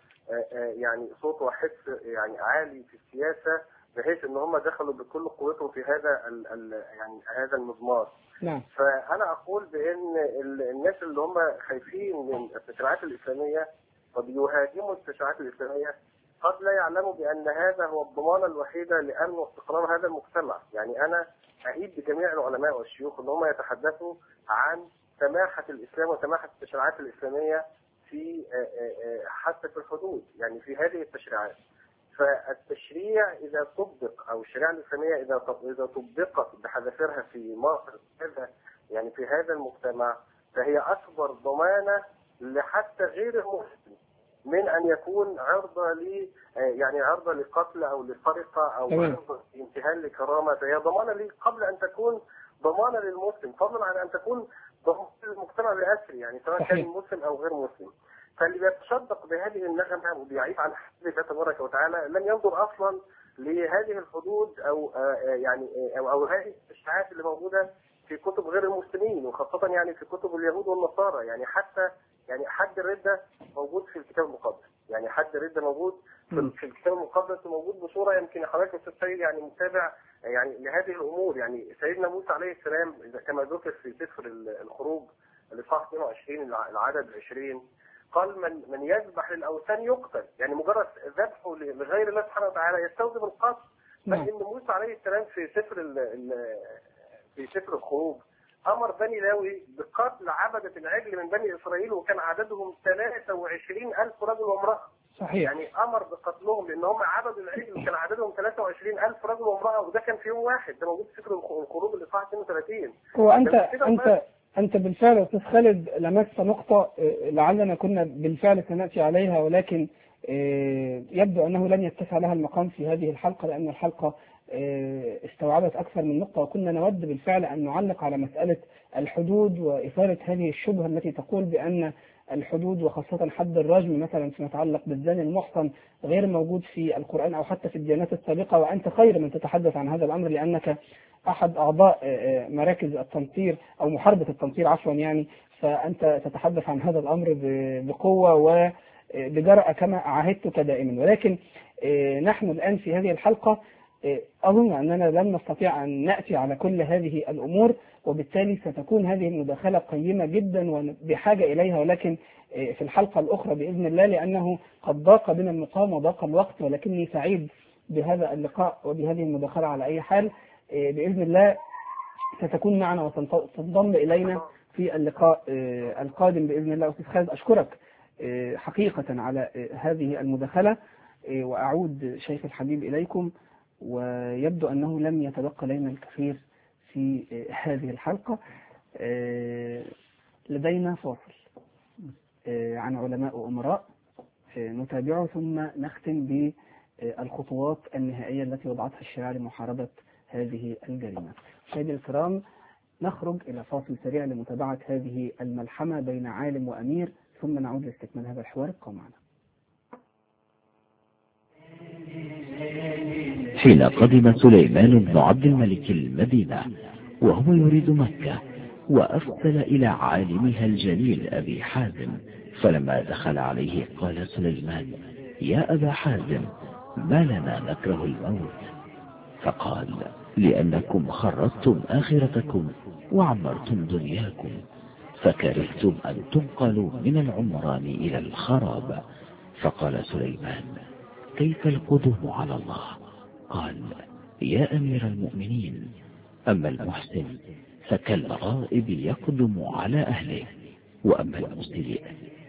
يعني صوت وحس يعني عالي في السياسة، بحيث ان هم دخلوا بكل قوتهم في هذا يعني هذا المضمار. نعم. فانا اقول بان الناس اللي هم خايفين من التشريعات الاسلاميه وبيهاجموا التشريعات الاسلاميه قد لا يعلموا بان هذا هو الضمانه الوحيده لامن واستقرار هذا المجتمع. يعني انا اعيد بجميع العلماء والشيوخ ان هم يتحدثوا عن سماحه الاسلام وسماحه التشريعات الاسلاميه في حتى في الحدود، يعني في هذه التشريعات. فالتشريع إذا طبق أو الشريعة الإسلامية إذا طبقت بحذافيرها في مصر يعني في هذا المجتمع، فهي أكبر ضمانة لحتى غير المسلم من أن يكون عرضة يعني عرضة لقتل أو لسرقة أو عرضة لانتهاك لكرامة. فهي ضمانة لي قبل أن تكون ضمانة للمسلم، فضلا عن أن تكون ضمانة للمجتمع بأسره، يعني سواء كان مسلم أو غير مسلم. فاللي بيتصدق بهذه النغمة وبيعيب عن حد الله تبارك وتعالى لم ينظر أصلا لهذه الحدود أو يعني أو هذه التشريعات اللي موجودة في كتب غير المسلمين، وخاصة يعني في كتب اليهود والنصارى. يعني حتى يعني حد الردة موجود في الكتاب المقدس، يعني حد الردة موجود في الكتاب المقدس، وموجود بصورة يمكن حضرتك أستاذ سيد يعني متابع يعني لهذه الأمور. يعني سيدنا موسى عليه السلام كما ذكر في سفر الخروج الإصحاح 22 العدد 20 قال من يذبح للأوثان يقتل، يعني مجرد ذبحه لغير الله سبحانه وتعالى يستوجب القتل. فإن موسى عليه السلام في سفر الخروج أمر بني لاوي بقتل عبدة العجل من بني إسرائيل، وكان عددهم 23,000 رجل وامرأة. صحيح. يعني أمر بقتلهم لأن هم عبدوا العجل وكان عددهم 23,000 رجل وامرأة، وده كان في يوم واحد. ده موجود في سفر الخروج الإصحاح 32. هو أنت بالفعل أستاذ خالد لمست نقطة لعلنا كنا بالفعل سنأتي عليها، ولكن يبدو أنه لن يتسع لها المقام في هذه الحلقة، لأن الحلقة استوعبت أكثر من نقطة، وكنا نود بالفعل أن نعلق على مسألة الحدود وإثارة هذه الشبهة التي تقول بأن الحدود وخاصة حد الرجم مثلا فيما يتعلق بالزاني المحصن غير موجود في القرآن أو حتى في الديانات السابقة. وأنت خير من تتحدث عن هذا الأمر، لأنك أحد أعضاء مراكز التنصير أو محاربة التنصير عفوا، يعني فأنت تتحدث عن هذا الأمر بقوة وبجرأة كما عاهدتك دائما. ولكن نحن الآن في هذه الحلقة أظن أننا لن نستطيع أن نأتي على كل هذه الأمور، وبالتالي ستكون هذه المداخلة قيمة جدا وبحاجة إليها، ولكن في الحلقة الأخرى بإذن الله، لأنه قد ضاق بنا المقام وضاق الوقت. ولكني سعيد بهذا اللقاء وبهذه المداخلة على أي حال. بإذن الله ستكون معنا وتنضم إلينا في اللقاء القادم بإذن الله. أستاذ خالد أشكرك حقيقة على هذه المداخلة، وأعود شيخ الحبيب إليكم. ويبدو أنه لم يتبقى لنا الكثير في هذه الحلقة. لدينا فاصل عن علماء وأمراء نتابعه، ثم نختم بالخطوات النهائية التي وضعتها الشريعة لمحاربة هذه الجريمة. مشاهدينا الكرام، نخرج إلى فاصل سريع لمتابعة هذه الملحمة بين عالم وأمير، ثم نعود لاستكمال هذا الحوار. ابقوا معنا. حين قدم سليمان بن عبد الملك المدينة وهو يريد مكة، وأرسل إلى عالمها الجليل أبي حازم، فلما دخل عليه قال سليمان: يا أبا حازم، ما لنا نكره الموت؟ فقال: لأنكم خرجتم آخرتكم وعمرتم دنياكم، فكرهتم أن تنقلوا من العمران إلى الخراب. فقال سليمان: كيف القدوم على الله؟ قال: يا أمير المؤمنين، أما المحسن فكالغائب يقدم على أهله، وأما المسيء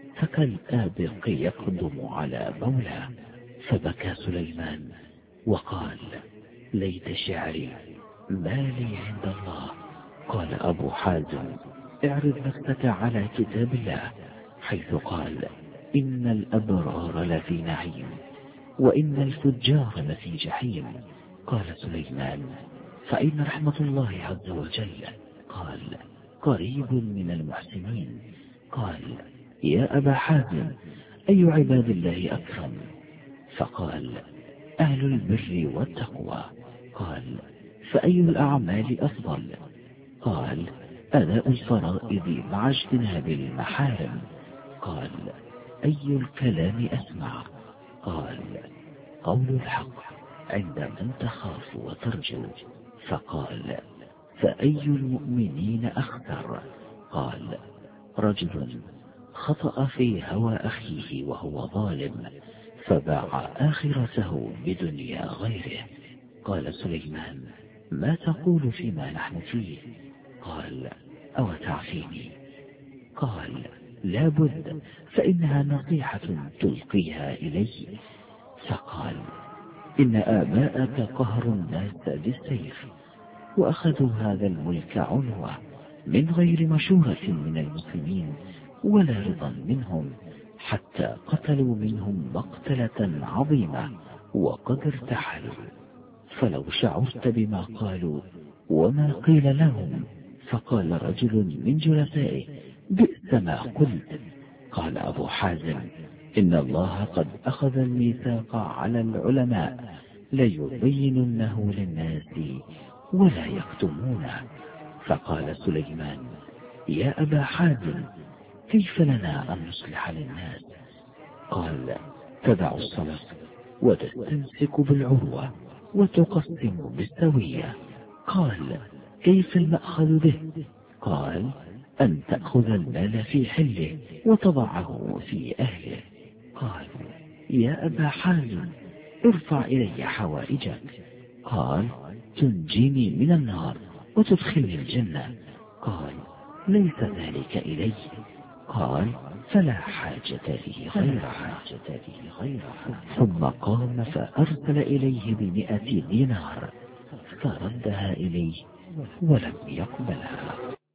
فكالآبق يقدم على مولاه. فبكى سليمان وقال: ليت شعري ما لي عند الله. قال أبو حازم: اعرض نفسك على كتاب الله، حيث قال: إن الأبرار لفي نعيم وإن الفجار لفي جحيم. قال سليمان: فأين رحمة الله عز وجل؟ قال: قريب من المحسنين. قال: يا أبا حازم، أي عباد الله أكرم؟ فقال: أهل البر والتقوى. قال: فأي الأعمال أفضل؟ قال: أداء الفرائض مع اجتناب المحارم. قال: أي الكلام أسمع؟ قال: قول الحق عند من تخاف وترجو. فقال: فأي المؤمنين أخطر؟ قال: رجل خطأ في هوى أخيه وهو ظالم، فباع آخرته بدنيا غيره. قال سليمان: ما تقول فيما نحن فيه؟ قال: أو تعفيني؟ قال: لا بد، فإنها نصيحة تلقيها إلي. فقال: إن آباءك قهروا الناس بالسيف، وأخذوا هذا الملك عنوة من غير مشورة من المسلمين ولا رضا منهم، حتى قتلوا منهم مقتلة عظيمة وقد ارتحلوا. فلو شعرت بما قالوا وما قيل لهم. فقال رجل من جلسائه: بئس ما قلت. قال أبو حازم: إن الله قد أخذ الميثاق على العلماء ليبيننه للناس ولا يكتمونه. فقال سليمان: يا أبا حازم، كيف لنا أن نصلح للناس؟ قال: تدع الصلاة وتستمسك بالعروة وتقسم بالسوية. قال: كيف المأخذ به؟ قال: أن تأخذ المال في حله وتضعه في أهله. قال: يا أبا حازم، ارفع إلي حوائجك. قال: تنجيني من النار وتدخلني الجنة. قال: ليس ذلك إلي. قال: فلا حاجة لي غيرها. ثم قام فأرسل إليه ب100 دينار، فردها إليه ولم يقبلها.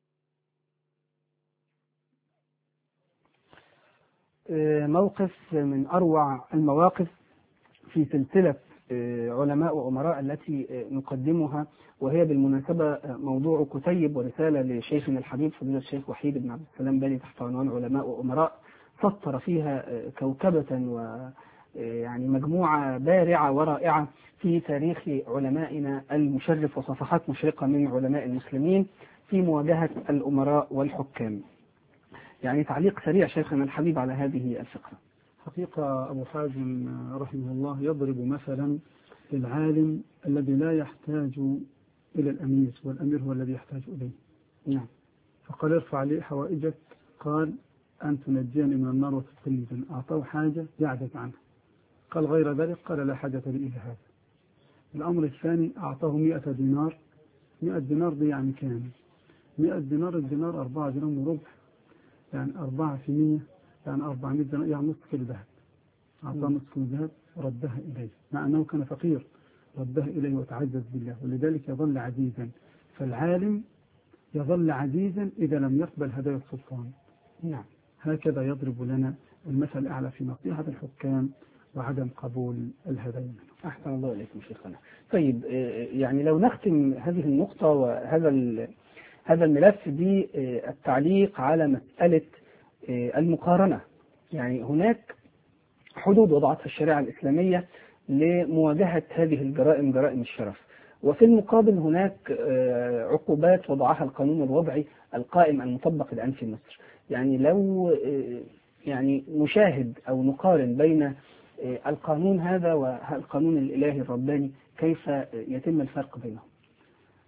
موقف من أروع المواقف في سلسلة علماء وأمراء التي نقدمها، وهي بالمناسبة موضوع كتيب ورسالة لشيخنا الحبيب فضيلة الشيخ وحيد بن عبد السلام بالي تحت عنوان علماء وأمراء، سطر فيها كوكبة ويعني مجموعة بارعة ورائعة في تاريخ علمائنا المشرف وصفحات مشرقة من علماء المسلمين في مواجهة الأمراء والحكام. يعني تعليق سريع شيخنا الحبيب على هذه الفقرة. حقيقة أبو حازم رحمه الله يضرب مثلا للعالم الذي لا يحتاج إلى الأمير، والأمير هو الذي يحتاج إليه. نعم. فقال: ارفع لي حوائجك. قال: أن تنجيني من النار وتدخلني الجنة. أعطاه حاجة يعجز عنها. قال: غير ذلك؟ قال: لا حاجة لي إلى هذا. الأمر الثاني أعطاه 100 دينار. 100 دينار دي يعني كام؟ 100 دينار، الدينار 4 جرام وربع، يعني 4 في 100 يعني 400 دينار، يعني نصف كيلو ذهب. أعطاه نصف كيلو ذهب وردها إليه، مع أنه كان فقير، ردها إليه وتعزز بالله، ولذلك يظل عزيزا. فالعالم يظل عزيزا إذا لم يقبل هدايا السلطان. نعم. هكذا يضرب لنا المثل الأعلى في نصيحة الحكام وعدم قبول الهدايا منهم. أحسن الله إليكم شيخنا. طيب، يعني لو نختم هذه النقطة وهذا الملف بالتعليق على مسألة المقارنة. يعني هناك حدود وضعتها الشريعة الإسلامية لمواجهة هذه الجرائم، جرائم الشرف، وفي المقابل هناك عقوبات وضعها القانون الوضعي القائم المطبق الآن في مصر. يعني لو يعني نشاهد أو نقارن بين القانون هذا والقانون الإلهي الرباني، كيف يتم الفرق بينهم؟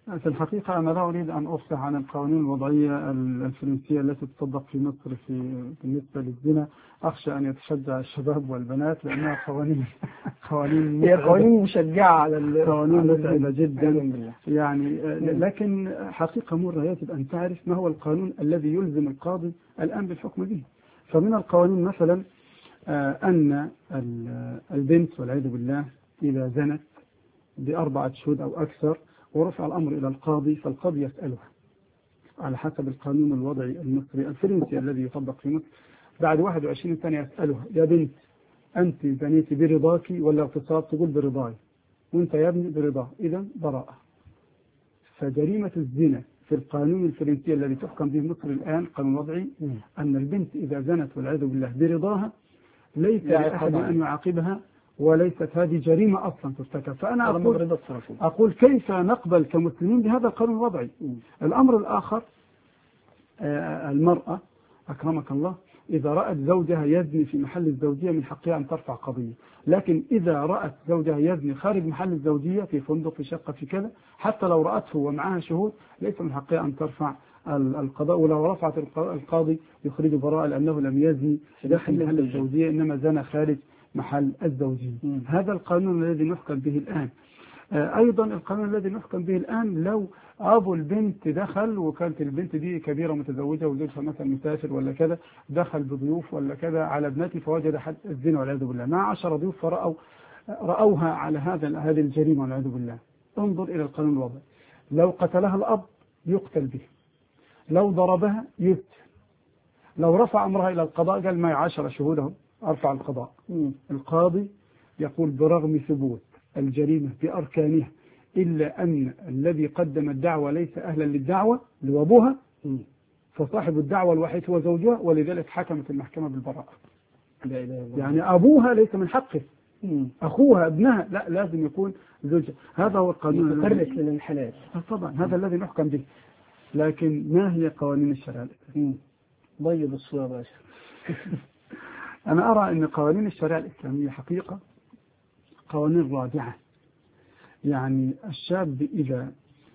في الحقيقة أنا لا أريد أن أفصح عن القوانين الوضعية الفرنسية التي تطبق في مصر بالنسبة للزنا. أخشى أن يتشجع الشباب والبنات لأنها قوانين هي قوانين مشجعة على قوانين متعبة جدا يعني. لكن حقيقة مرة يجب أن تعرف ما هو القانون الذي يلزم القاضي الآن بالحكم به. فمن القوانين مثلا أن البنت والعياذ بالله إذا زنت ب4 شهود أو أكثر ورفع الأمر إلى القاضي، فالقاضي يسألها على حسب القانون الوضعي المصري الفرنسي الذي يطبق في مصر. بعد 21 سنة يسألها: يا بنت أنت زنيتي برضاك ولا اغتصاب؟ تقول برضاي. وأنت يا ابني برضاه، إذا براءة. فجريمة الزنا في القانون الفرنسي الذي تحكم به مصر الآن قانون وضعي أن البنت إذا زنت والعياذ بالله برضاها ليس لأحد أن يعاقبها، وليست هذه جريمة أصلا ترتكب. فأنا أقول كيف نقبل كمسلمين بهذا القانون الوضعي؟ الأمر الآخر، المرأة أكرمك الله إذا رأت زوجها يزني في محل الزوجية من حقها أن ترفع قضية. لكن إذا رأت زوجها يزني خارج محل الزوجية في فندق في شقة في كذا، حتى لو رأته ومعها شهود ليس من حقها أن ترفع القضاء. ولو رفعت القاضي يخرج براءة لأنه لم يزني داخل محل الزوجية إنما زنى خارج محل الزوجية. هذا القانون الذي نحكم به الآن. أيضا القانون الذي نحكم به الآن لو أبو البنت دخل وكانت البنت دي كبيرة متزوجة وزوجها مثلا مسافر ولا كذا، دخل بضيوف ولا كذا على ابنتي فوجد حد الزنا والعياذ بالله مع 10 ضيوف فرأوها على هذه الجريمة والعياذ بالله. انظر إلى القانون الوضعي. لو قتلها الأب يقتل به، لو ضربها يقتل، لو رفع أمرها إلى القضاء قال معي 10 شهود أرفع القضاء. القاضي يقول برغم ثبوت الجريمة بأركانها إلا أن الذي قدم الدعوة ليس أهلا للدعوة اللي هو أبوها، فصاحب الدعوة الوحيد هو زوجها، ولذلك حكمت المحكمة بالبراءة. يعني أبوها ليس من حقه، أخوها ابنها لا، لازم يكون زوجها. هذا هو القانون المتطرق للانحلال. طبعا هذا الذي نحكم به. لكن ما هي قوانين الشريعة الإسلامية؟ بيض الصورة باشا. أنا أرى أن قوانين الشريعة الإسلامية حقيقة قوانين رادعة. يعني الشاب إذا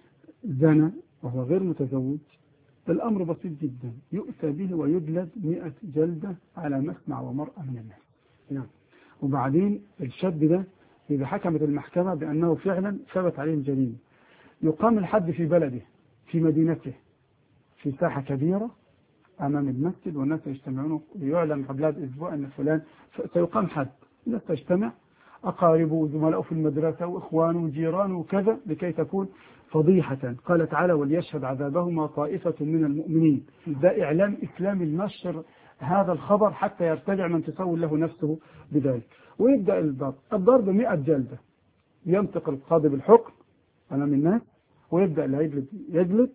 زنى وهو غير متزوج الأمر بسيط جدا، يؤتى به ويجلد 100 جلدة على مسمع ومرأة من الناس. نعم. وبعدين الشاب ده إذا حكمت المحكمة بأنه فعلا ثبت عليه الجريمة يقام الحد في بلده في مدينته في ساحة كبيرة أمام المسجد، والناس يجتمعون ويعلن قبلها بأسبوع أن فلان سيقام حد. الناس تجتمع، أقاربه وزملائه في المدرسة وإخوانه وجيرانه وكذا، لكي تكون فضيحة. قال تعالى: وليشهد عذابهما طائفة من المؤمنين. ده إعلام إسلامي النشر هذا الخبر حتى يرتدع من تسول له نفسه بذلك. ويبدأ الضرب 100 جلدة. ينطق القاضي بالحكم أمام الناس ويبدأ اللي يجلد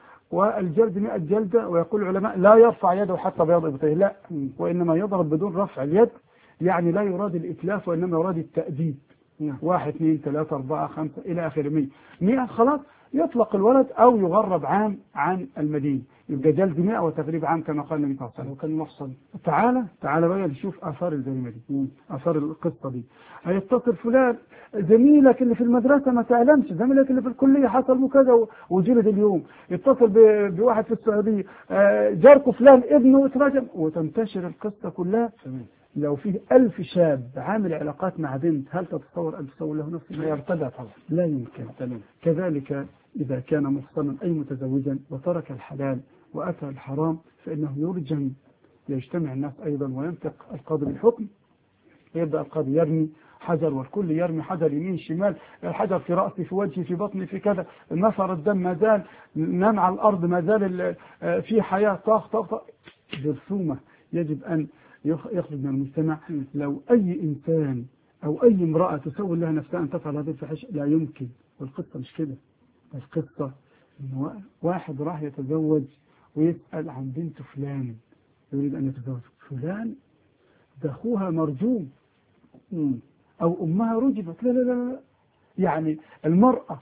والجلد 100 جلدة. ويقول العلماء لا يرفع يده حتى بياض إبطيه، لا، وإنما يضرب بدون رفع اليد. يعني لا يراد الإتلاف وإنما يراد التأديب. 1 2 3 4 5 إلى آخر 100 خلاص يطلق الولد أو يغرب عام عن المدينة. يبقى جلد 100 وتغريب عام كما قال النبي صلى الله عليه وسلم. وكان محصن. تعالى بقى نشوف آثار الجريمة دي، آثار القصة دي. هيتصل فلان زميلك اللي في المدرسة ما تعلمش، زميلك اللي في الكلية حصل كذا وجلد اليوم. يتصل بواحد في السعودية جاركو فلان ابنه اترجم، وتنتشر القصة كلها. لو فيه 1000 شاب عامل علاقات مع بنت، هل تتصور أن تسوي له نفسه؟ لا يرتدع طبعا، لا يمكن. كذلك إذا كان محصنا أي متزوجا وترك الحلال وأتى الحرام فإنه يرجم. يجتمع الناس أيضا وينطق القاضي بالحكم. يبدأ القاضي يرمي حجر والكل يرمي حجر يمين شمال، الحجر في رأسي في وجهي في بطني في كذا، نفر الدم ما زال، نام على الأرض ما زال في حياة، طاخ جرثومة. يجب أن يخرج من المجتمع. لو أي إنسان أو أي امرأة تسول لها نفسها أن تفعل هذه الفحش لا يمكن. والقصة مش كده، القصة إنه واحد راح يتزوج ويسأل عن بنت فلان، يريد أن يتزوج فلان، ده أخوها مرجوم أو أمها رجبت. لا لا لا، يعني المرأة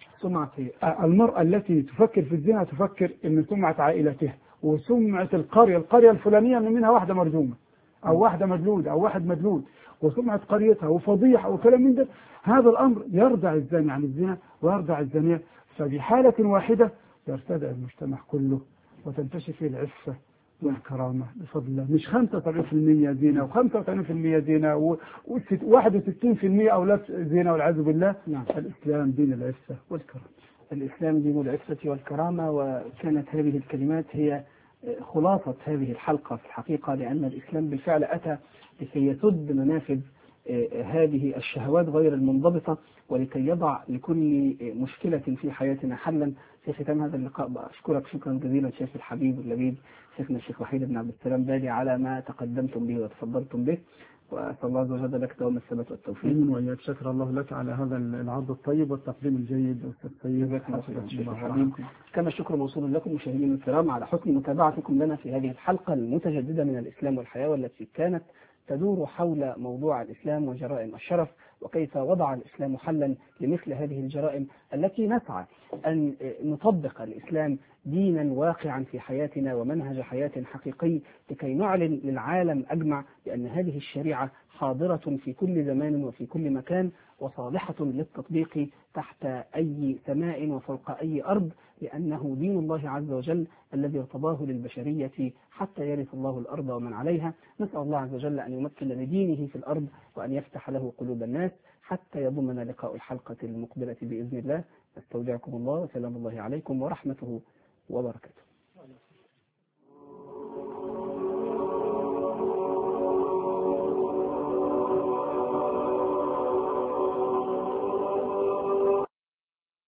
التي تفكر في الزنا تفكر إن سمعة عائلتها وسمعة القرية الفلانية أن منها واحدة مرجومة أو واحدة مجلودة أو واحد مجلود، وسمعة قريتها وفضيحة وكلام من ده. هذا الأمر يردع الزاني عن الزنا ويردع الزانية. فبحالة واحدة يرتدع المجتمع كله وتنتشر فيه العفة والكرامة بفضل الله. مش 75% زينة و85% زينة و61% أولاد زينة والعياذ بالله. نعم. الإسلام دين العفة والكرامة. الإسلام دين العفة والكرامة. وكانت هذه الكلمات هي خلاصة هذه الحلقة في الحقيقة، لأن الإسلام بالفعل أتى لكي يسد منافذ هذه الشهوات غير المنضبطة، ولكي يضع لكل مشكلة في حياتنا حلا. في ختام هذا اللقاء أشكرك شكرا جزيلا شيخ الحبيب اللبيب شيخنا الشيخ وحيد بن عبد السلام بالي على ما تقدمتم به وتفضلتم به، وأسأل الله عز وجل لك دوام الثبات والتوفيق. آمين وإياك. شكر الله لك على هذا العرض الطيب والتقديم الجيد أستاذ سيد. كما الشكر موصول لكم مشاهدينا الكرام على حسن متابعتكم لنا في هذه الحلقة المتجددة من الإسلام والحياة، والتي كانت تدور حول موضوع الإسلام وجرائم الشرف، وكيف وضع الإسلام حلا لمثل هذه الجرائم التي نسعى أن نطبق الإسلام دينا واقعا في حياتنا ومنهج حياة حقيقي، لكي نعلن للعالم أجمع بأن هذه الشريعة حاضرة في كل زمان وفي كل مكان، وصالحة للتطبيق تحت أي سماء وفوق أي أرض، لأنه دين الله عز وجل الذي ارتضاه للبشرية حتى يرث الله الأرض ومن عليها. نسأل الله عز وجل أن يمكن لدينه في الأرض وأن يفتح له قلوب الناس حتى يضمنا لقاء الحلقة المقبلة بإذن الله. استودعكم الله وسلام الله عليكم ورحمته وبركاته.